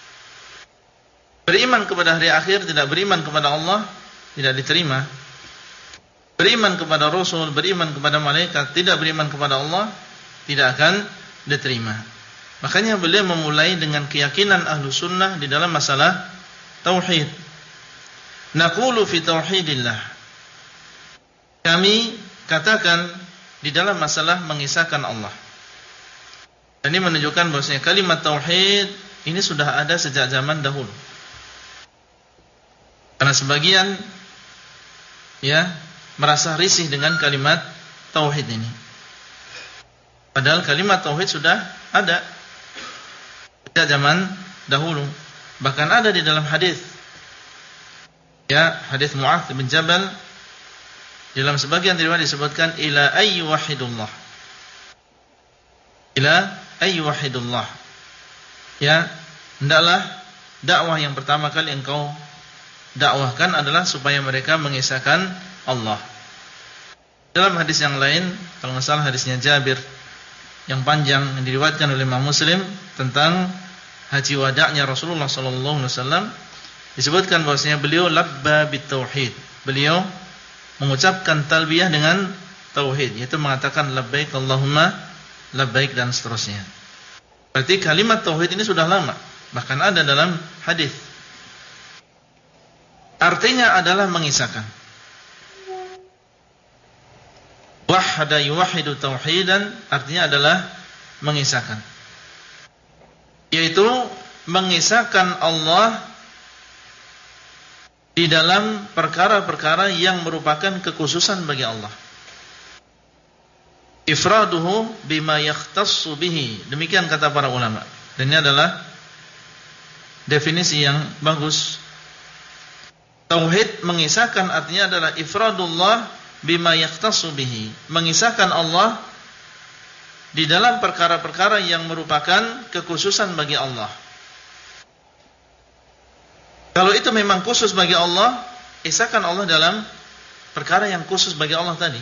Speaker 1: Beriman kepada hari akhir, tidak beriman kepada Allah, tidak diterima. Beriman kepada Rasul, beriman kepada malaikat, tidak beriman kepada Allah, tidak akan diterima. Makanya beliau memulai dengan keyakinan ahlu sunnah di dalam masalah tauhid. Naqulu fi tauhidillah. Kami katakan di dalam masalah mengisahkan Allah. Dan ini menunjukkan bahwasanya kalimat tauhid ini sudah ada sejak zaman dahulu. Karena sebagian merasa risih dengan kalimat tauhid ini. Padahal kalimat tauhid sudah ada sejak zaman dahulu. Bahkan ada di dalam hadis. Hadis Mu'adz bin Jabal. Dalam sebagian riwayat disebutkan ila ayyi wahidullah. Ila ayyi wahidullah. Hendaklah dakwah yang pertama kali engkau dakwahkan adalah supaya mereka mengisahkan Allah. Dalam hadis yang lain, kalau enggak salah hadisnya Jabir yang panjang yang diriwayatkan oleh Imam Muslim tentang haji wada'nya Rasulullah sallallahu alaihi wasallam, disebutkan bahwasanya beliau labba bitauhid. Beliau mengucapkan talbiyah dengan tauhid, yaitu mengatakan labbaik Allahumma labbaik dan seterusnya. Berarti kalimat tauhid ini sudah lama, bahkan ada dalam hadis. Artinya adalah mengisahkan. Wahada yuwahidu tauhidan, artinya adalah mengisahkan, yaitu mengisahkan Allah di dalam perkara-perkara yang merupakan kekhususan bagi Allah. Ifraduhu bima yakhtassu bihi. Demikian kata para ulama. Dan ini adalah definisi yang bagus. Tauhid mengisahkan artinya adalah ifradullah bima yakhtassu bihi. Mengisahkan Allah di dalam perkara-perkara yang merupakan kekhususan bagi Allah. Kalau itu memang khusus bagi Allah, isahkan Allah dalam perkara yang khusus bagi Allah tadi.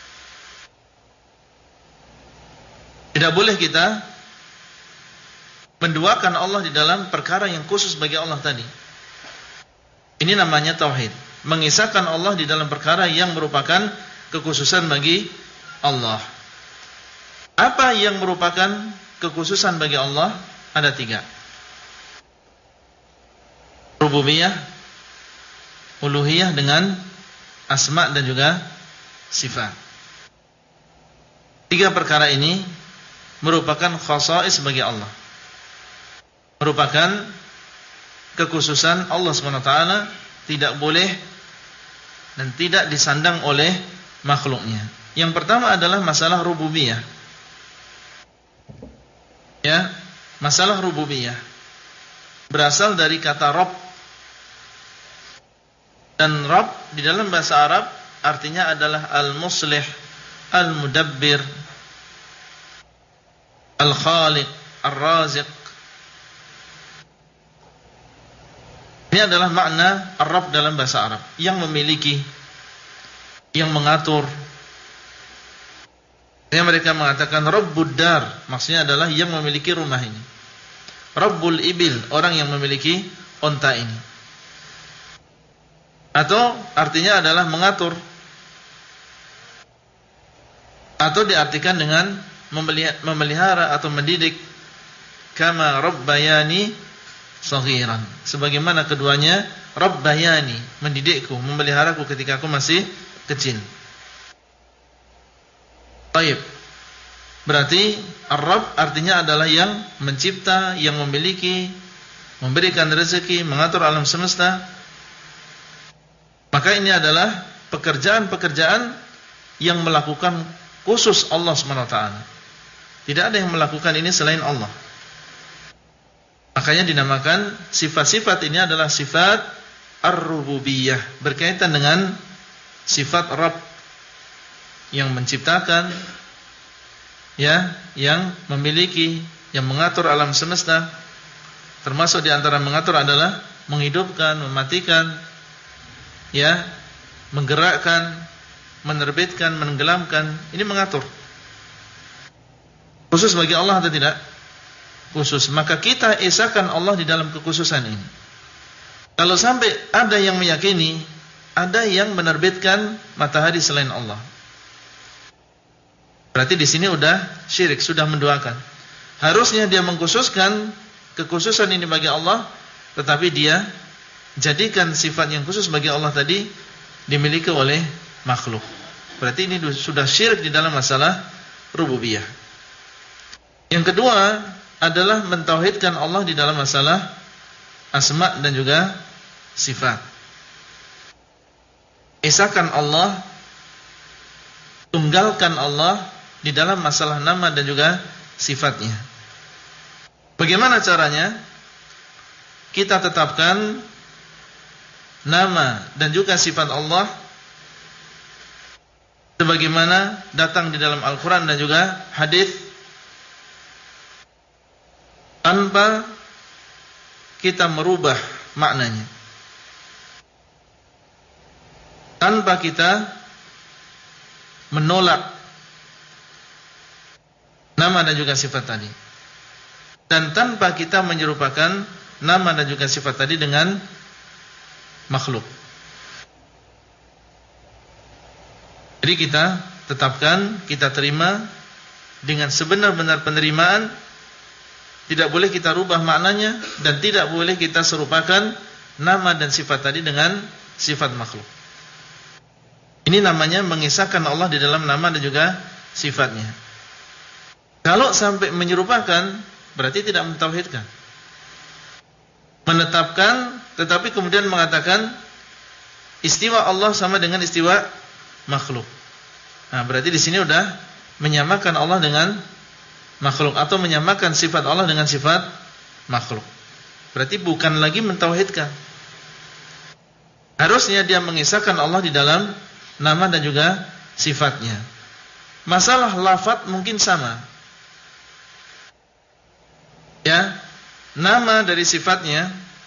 Speaker 1: Tidak boleh kita menduakan Allah di dalam perkara yang khusus bagi Allah tadi. Ini namanya tauhid. Mengisahkan Allah di dalam perkara yang merupakan kekhususan bagi Allah. Apa yang merupakan kekhususan bagi Allah? Ada 3. Rububiyah, uluhiyah dengan asma dan juga sifat. 3 perkara ini merupakan khasa'is bagi Allah, merupakan kekhususan Allah SWT, tidak boleh dan tidak disandang oleh makhluknya. Yang pertama adalah masalah rububiyah. Ya, masalah rububiyah berasal dari kata Rabb. Dan Rabb di dalam bahasa Arab artinya adalah al-muslih, al-mudabbir, al-khaliq, ar-raziq. Ini adalah makna Ar-Rabb dalam bahasa Arab, yang memiliki, yang mengatur. Yang mereka mengatakan Rabbud dar, maksudnya adalah yang memiliki rumah ini. Rabbul ibil, orang yang memiliki onta ini. Atau artinya adalah mengatur. Atau diartikan dengan memelihara atau mendidik. Kama rabbayani saghiran, sebagaimana keduanya rabbayani, mendidikku, memeliharaku ketika aku masih kecil. Baik. Berarti Ar-Rabb artinya adalah yang mencipta, yang memiliki, memberikan rezeki, mengatur alam semesta. Maka ini adalah pekerjaan-pekerjaan yang melakukan khusus Allah SWT. Tidak ada yang melakukan ini selain Allah. Makanya dinamakan sifat-sifat ini adalah sifat ar-rububiyah, berkaitan dengan sifat Rabb, yang menciptakan, ya, yang memiliki, yang mengatur alam semesta. Termasuk di antara mengatur adalah menghidupkan, mematikan, ya, menggerakkan, menerbitkan, menenggelamkan. Ini mengatur. Khusus bagi Allah atau tidak? Khusus. Maka kita esakan Allah di dalam kekhususan ini. Kalau sampai ada yang meyakini ada yang menerbitkan matahari selain Allah, berarti di sini udah syirik, sudah menduakan. Harusnya dia mengkhususkan kekhususan ini bagi Allah, tetapi dia jadikan sifat yang khusus bagi Allah tadi dimiliki oleh makhluk. Berarti ini sudah syirik di dalam masalah rububiyah. Yang kedua adalah mentauhidkan Allah di dalam masalah asma dan juga sifat. Esakan Allah, tunggalkan Allah di dalam masalah nama dan juga sifatnya. Bagaimana caranya? Kita tetapkan nama dan juga sifat Allah sebagaimana datang di dalam Al-Quran dan juga hadis, tanpa kita merubah maknanya, tanpa kita menolak nama dan juga sifat tadi, dan tanpa kita menyerupakan nama dan juga sifat tadi dengan makhluk. Jadi kita tetapkan, kita terima dengan sebenar-benar penerimaan. Tidak boleh kita rubah maknanya, dan tidak boleh kita serupakan nama dan sifat tadi dengan sifat makhluk. Ini namanya mengisahkan Allah di dalam nama dan juga sifatnya. Kalau sampai menyerupakan, berarti tidak mentauhidkan. Menetapkan, tetapi kemudian mengatakan istiwa Allah sama dengan istiwa makhluk. Nah, berarti di sini udah menyamakan Allah dengan makhluk, atau menyamakan sifat Allah dengan sifat makhluk. Berarti bukan lagi mentauhidkan. Harusnya dia mengisahkan Allah di dalam nama dan juga sifatnya. Masalah lafaz mungkin sama, ya, nama dari sifatnya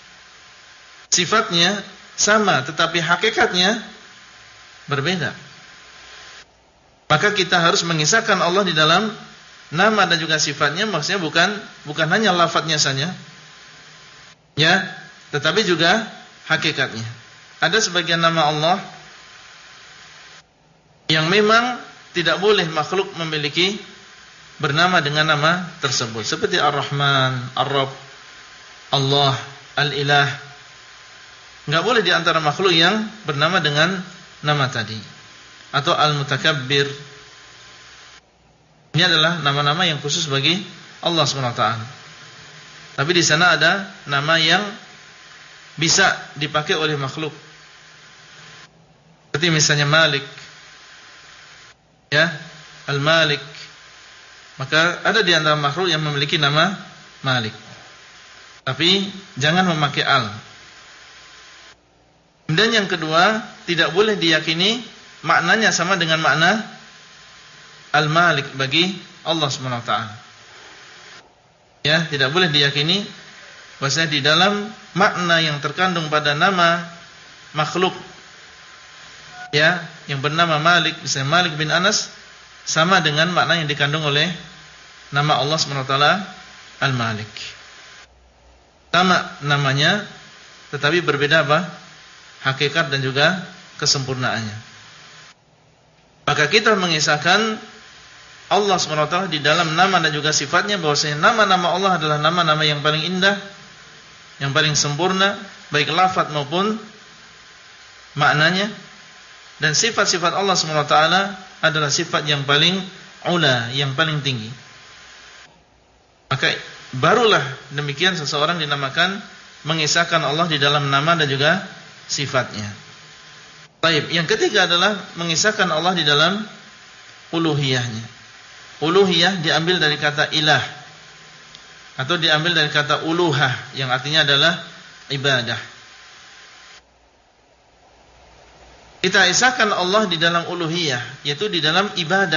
Speaker 1: sama, tetapi hakikatnya berbeda. Maka kita harus mengisahkan Allah di dalam nama dan juga sifatnya, maksudnya bukan hanya lafadznya saja, ya, tetapi juga hakikatnya. Ada sebagian nama Allah yang memang tidak boleh makhluk memiliki bernama dengan nama tersebut, seperti Ar-Rahman, Ar-Rabb, Allah, Al-Ilah. Enggak boleh di antara makhluk yang bernama dengan nama tadi. Atau Al-Mutakabbir. Ini adalah nama-nama yang khusus bagi Allah SWT. Tapi di sana ada nama yang bisa dipakai oleh makhluk. Seperti misalnya Malik, ya, Al-Malik. Maka ada di antara makhluk yang memiliki nama Malik. Tapi jangan memakai al. Dan yang kedua, tidak boleh diyakini maknanya sama dengan makna Al-Malik bagi Allah SWT. Ya, tidak boleh diyakini bahwasanya di dalam makna yang terkandung pada nama makhluk, ya, yang bernama Malik, misalnya Malik bin Anas, sama dengan makna yang dikandung oleh nama Allah SWT Al-Malik. Sama namanya, tetapi berbeda apa? Hakikat dan juga kesempurnaannya. Maka kita mengisahkan Allah SWT di dalam nama dan juga sifatnya, bahwasanya nama-nama Allah adalah nama-nama yang paling indah, yang paling sempurna, baik lafaz maupun maknanya. Dan sifat-sifat Allah SWT adalah sifat yang paling ula, yang paling tinggi. Maka barulah demikian seseorang dinamakan mengisahkan Allah di dalam nama dan juga sifatnya. Baik, yang ketiga adalah mengisahkan Allah di dalam uluhiyahnya. Uluhiyah diambil dari kata ilah, atau diambil dari kata uluhah, yang artinya adalah ibadah. Kita isahkan Allah di dalam uluhiyah, yaitu di dalam ibadah.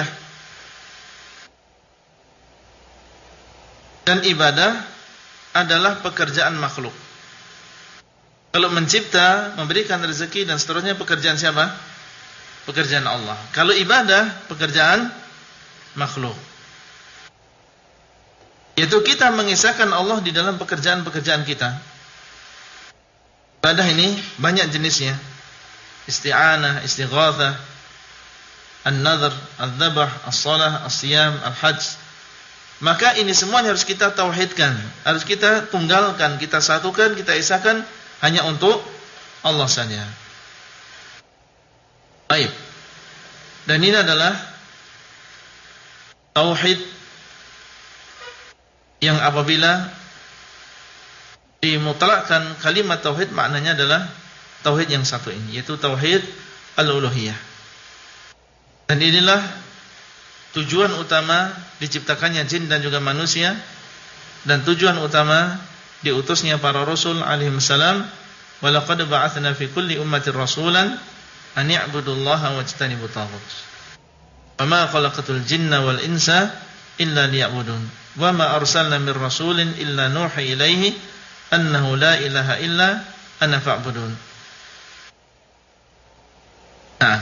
Speaker 1: Dan ibadah adalah pekerjaan makhluk. Kalau mencipta, memberikan rezeki dan seterusnya, pekerjaan siapa? Pekerjaan Allah. Kalau ibadah, pekerjaan makhluk. Yaitu kita mengisahkan Allah di dalam pekerjaan-pekerjaan kita. Ibadah ini banyak jenisnya. Isti'anah, istighatsah, an-nadhr, al-dhabh, as-salah, as-siyam, al-hajj. Maka ini semuanya harus kita tauhidkan, harus kita tunggalkan, kita satukan, kita isahkan hanya untuk Allah saja. Baik. Dan ini adalah tauhid yang apabila dimutlakkan kalimat tauhid, maknanya adalah tauhid yang satu ini, yaitu tauhid al-uluhiyah. Dan inilah tujuan utama diciptakannya jin dan juga manusia, dan tujuan utama diutusnya para rasul alaihi salam. Wa laqad ba'atsna fi kulli ummatin rasulan an i'budullaha wajtanibut taghut. Wa ma khalaqatul jinna wal insa illa liya'budun. Wa ma arsalna mir rasulin illa nuhi ilaihi annahu la ilaha illa ana fa'budun. Nah,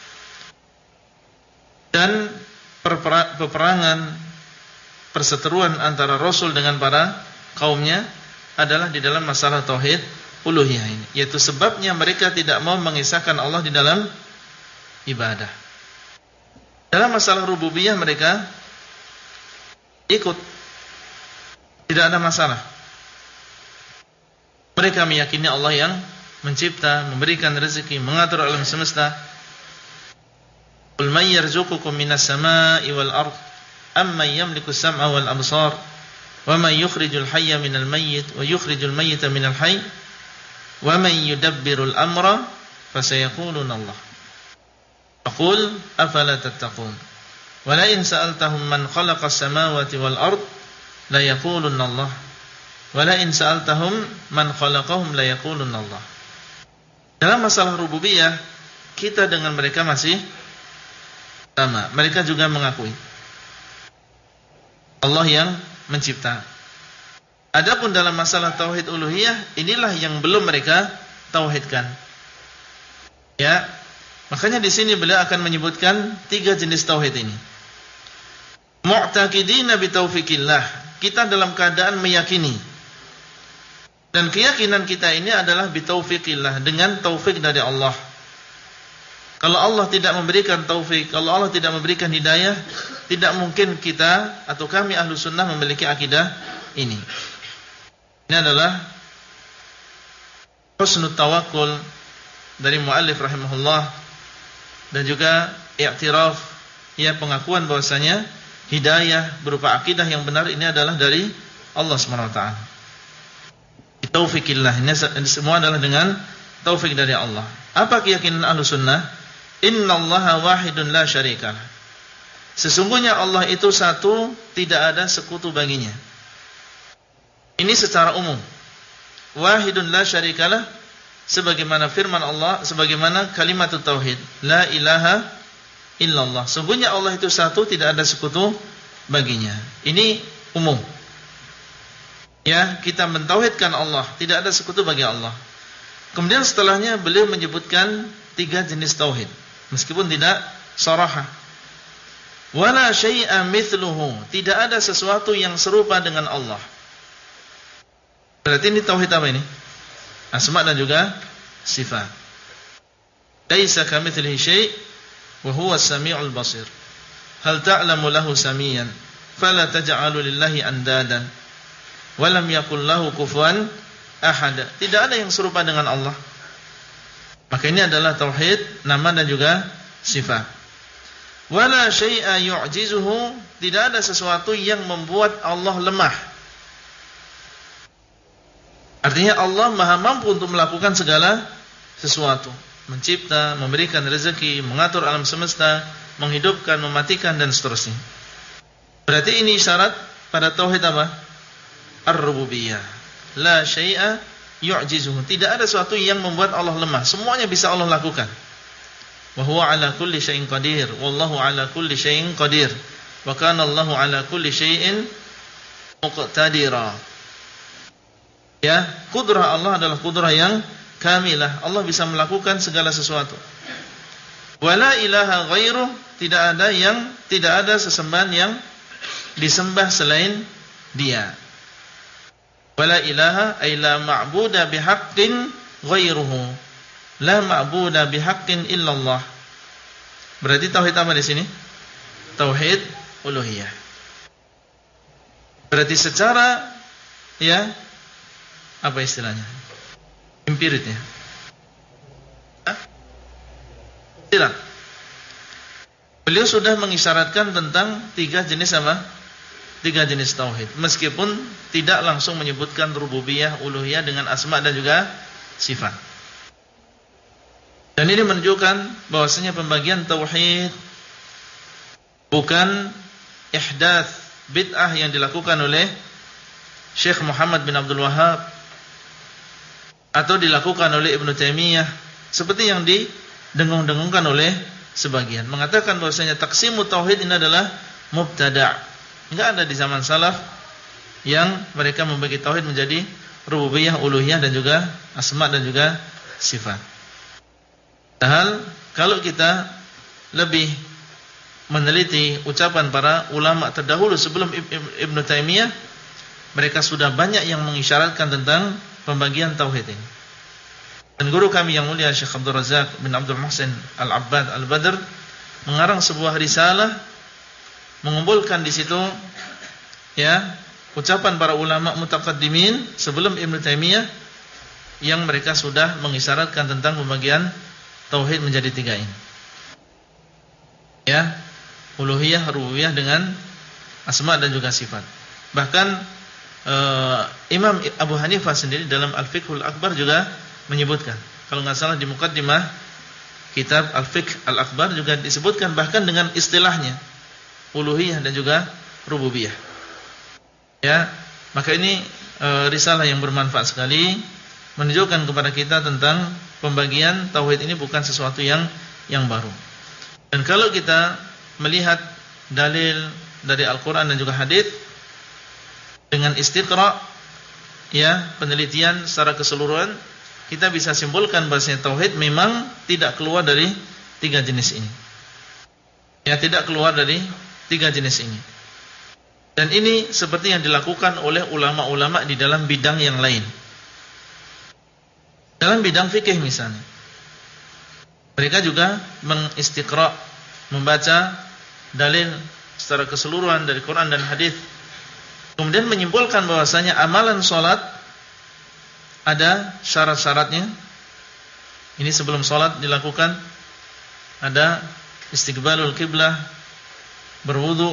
Speaker 1: dan peperangan, perseteruan antara Rasul dengan para kaumnya adalah di dalam masalah tauhid uluhiyah ini, yaitu sebabnya mereka tidak mau mengisahkan Allah di dalam ibadah. Dalam masalah rububiyah mereka ikut, tidak ada masalah. Mereka meyakini Allah yang mencipta, memberikan rezeki, mengatur alam semesta. Qul may yarzuqukum minas samaa'i wal ard amman yamliku as-sam'a wal absar wa man yukhrijul hayya minal mayyit wa yukhrijul mayyita minal hayy wa man yudabbirul amra fasayaquluna Allah. Aqul afala tattaqun wa la in sa'altahum man khalaqas samawati wal ard la yaquluna Allah wa la in sa'altahum man khalaqahum la yaquluna Allah. Dalam masalah rububiyah kita dengan mereka masih sama. Mereka juga mengakui Allah yang mencipta. Adapun dalam masalah tauhid uluhiyah, inilah yang belum mereka tauhidkan. Ya, makanya di sini beliau akan menyebutkan 3 jenis tauhid ini. Mu'taqidina bi taufiqillah, kita dalam keadaan meyakini. Dan keyakinan kita ini adalah bi taufiqillah, dengan taufik dari Allah. Kalau Allah tidak memberikan taufik, kalau Allah tidak memberikan hidayah, tidak mungkin kita atau kami ahlu sunnah memiliki akidah ini. Ini adalah husnul tawakkul dari muallif rahimahullah, dan juga i'tiraf, ya, pengakuan bahwasanya hidayah berupa akidah yang benar ini adalah dari Allah Subhanahu wa taala. Taufikillah, ini semua adalah dengan taufik dari Allah. Apa keyakinan ahlu sunnah? Innallaha wahidun la syarikalah. Sesungguhnya Allah itu satu, tidak ada sekutu baginya. Ini secara umum. Wahidun la syarikalah, sebagaimana firman Allah, sebagaimana kalimat tauhid, la ilaha illallah. Sesungguhnya Allah itu satu, tidak ada sekutu baginya. Ini umum. Ya, kita mentauhidkan Allah, tidak ada sekutu bagi Allah. Kemudian setelahnya beliau menyebutkan 3 jenis tauhid, meskipun tidak sharahah. Wala syai'a mithluhu, tidak ada sesuatu yang serupa dengan Allah. Berarti ini tauhid apa ini? Asma dan juga sifat. Laisa kamitslihi syai' wa huwa as-sami'ul basir. Hal ta'lamu lahu samiyan fala taj'alu lillahi andadan wa lam yakul lahu kufuwan ahad. Tidak ada yang serupa dengan Allah. Maka ini adalah tauhid nama dan juga sifat. Wala syai'a yu'jizuhu, tidak ada sesuatu yang membuat Allah lemah. Artinya Allah maha mampu untuk melakukan segala sesuatu, mencipta, memberikan rezeki, mengatur alam semesta, menghidupkan, mematikan, dan seterusnya. Berarti ini syarat pada tauhid apa? Ar-rububiyah. La syai'a yu'jizuhu, tidak ada sesuatu yang membuat Allah lemah, semuanya bisa Allah lakukan. Wa huwa ala kulli syai'in qadir, wallahu ala kulli syai'in qadir, wa kana Allahu ala kulli syai'in muqtadira. Ya, kudrah Allah adalah kudrah yang kamilah. Allah bisa melakukan segala sesuatu. Wala ilaha ghairuh, tidak ada sesembahan yang disembah selain Dia. Wala ilaha ay la ma'buda bihaqqin ghairuhu. La ma'buda bihaqqin illallah. Berarti tauhid apa di sini? Tauhid uluhiyah. Berarti secara, ya, apa istilahnya? Empiritnya. Tidak. Beliau sudah mengisyaratkan tentang 3 jenis apa? 3 jenis tauhid. Meskipun tidak langsung menyebutkan rububiyah, uluhiyah dengan asma dan juga sifat. Dan ini menunjukkan bahwasanya pembagian tauhid bukan ihdats bid'ah yang dilakukan oleh Syekh Muhammad bin Abdul Wahhab atau dilakukan oleh Ibnu Taimiyah seperti yang didengung-dengungkan oleh sebagian, mengatakan bahwasanya taqsimut tauhid ini adalah mubtada'. Enggak ada di zaman salaf yang mereka membagi tauhid menjadi rububiyah, uluhiyah, dan juga asma dan juga sifat. Padahal kalau kita lebih meneliti ucapan para ulama terdahulu sebelum Ibnu Taimiyah, mereka sudah banyak yang mengisyaratkan tentang pembagian tauhid ini. Dan guru kami yang mulia Syekh Abdul Razak bin Abdul Muhsin Al-Abbad Al-Badr mengarang sebuah risalah, mengumpulkan di situ, ya, ucapan para ulama mutaqaddimin sebelum Ibnu Taimiyah yang mereka sudah mengisyaratkan tentang pembagian tauhid menjadi 3 ini. Ya, uluhiyah, rububiyah dengan asma dan juga sifat. Bahkan Imam Abu Hanifah sendiri dalam Al-Fiqhul Akbar juga menyebutkan, kalau enggak salah di muqaddimah kitab Al-Fiqh Al-Akbar juga disebutkan bahkan dengan istilahnya uluhiyah dan juga rububiyah. Ya, maka ini risalah yang bermanfaat sekali, menunjukkan kepada kita tentang pembagian tauhid ini bukan sesuatu yang baru. Dan kalau kita melihat dalil dari Al-Qur'an dan juga hadis dengan istiqra', ya, penelitian secara keseluruhan, kita bisa simpulkan bahwasanya tauhid memang tidak keluar dari 3 jenis ini. Ya, tidak keluar dari 3 jenis ini. Dan ini seperti yang dilakukan oleh ulama-ulama di dalam bidang yang lain. Dalam bidang fikih misalnya, Mereka juga mengistiqra, membaca dalil secara keseluruhan dari Quran dan hadis. Kemudian menyimpulkan bahwasanya amalan salat ada syarat-syaratnya. Ini sebelum salat dilakukan, ada istiqbalul qiblah, berwudu,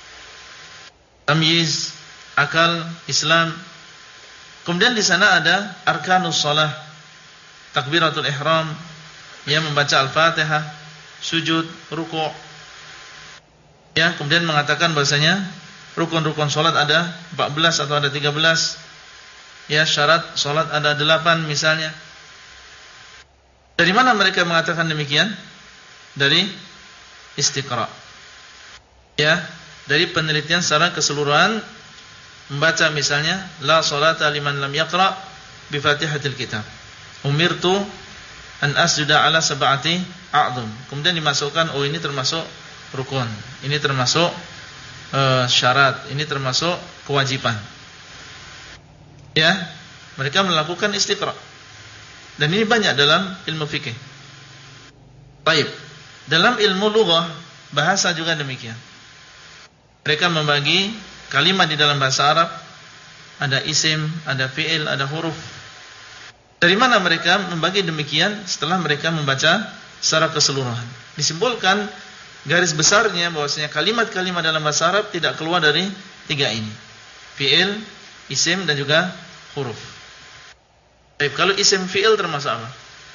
Speaker 1: tamyiz, akal, Islam. Kemudian di sana ada arkanus shalah, takbiratul ihram, ya, membaca Al-Fatihah, sujud, ruku'. Ya, kemudian mengatakan bahasanya rukun-rukun salat ada 14 atau ada 13. Ya, syarat salat ada 8 misalnya. Dari mana mereka mengatakan demikian? Dari istiqra. Ya, dari penelitian secara keseluruhan, membaca misalnya la salata liman lam yaqra bi Fatihatil Kitab. Umirtu an asjuda ala sab'ati a'dhum. Kemudian dimasukkan, oh ini termasuk rukun, ini termasuk syarat, ini termasuk kewajiban. Ya, mereka melakukan istiqra. Dan ini banyak dalam ilmu fikih. Baik, dalam ilmu lughah, bahasa juga demikian. Mereka membagi kalimat di dalam bahasa Arab, ada isim, ada fi'il, ada huruf. Dari mana mereka membagi demikian? Setelah mereka membaca secara keseluruhan. Disimpulkan garis besarnya bahwasanya kalimat-kalimat dalam bahasa Arab tidak keluar dari 3 ini. Fi'il, isim, dan juga huruf. Baik, kalau isim fi'il termasuk apa?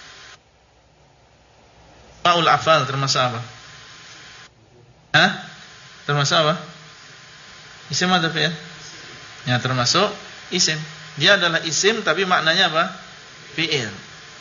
Speaker 1: Fa'ul afal termasuk apa? Hah? Termasuk apa? Isim atau fi'il? Ya, termasuk isim. Dia adalah isim tapi maknanya apa? Fi'il.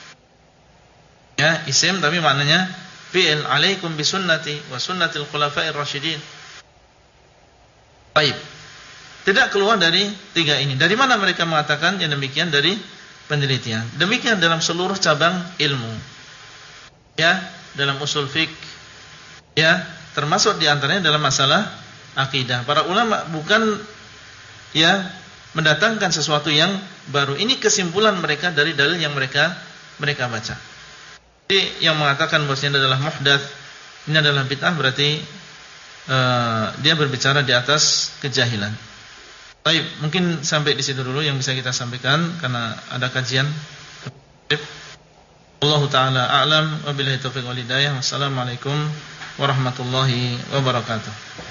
Speaker 1: Ya, isim tapi maknanya fi'il. Alaikum bisunnati wa sunnatil khulafa'ir rasyidin. Baik. Tidak keluar dari 3 ini. Dari mana mereka mengatakan yang demikian? Dari penelitian. Demikian dalam seluruh cabang ilmu. Ya, dalam usul fiqh. Ya, termasuk di antaranya dalam masalah akidah. Para ulama bukan ya mendatangkan sesuatu yang baru. Ini kesimpulan mereka dari dalil yang mereka baca. Jadi yang mengatakan bahwasanya adalah muhdats, ini adalah bid'ah, berarti dia berbicara di atas kejahilan. Baik, mungkin sampai di situ dulu yang bisa kita sampaikan karena ada kajian. Wallahu taala a'lam wa billahi taufiq wal hidayah. Wassalamualaikum warahmatullahi wabarakatuh.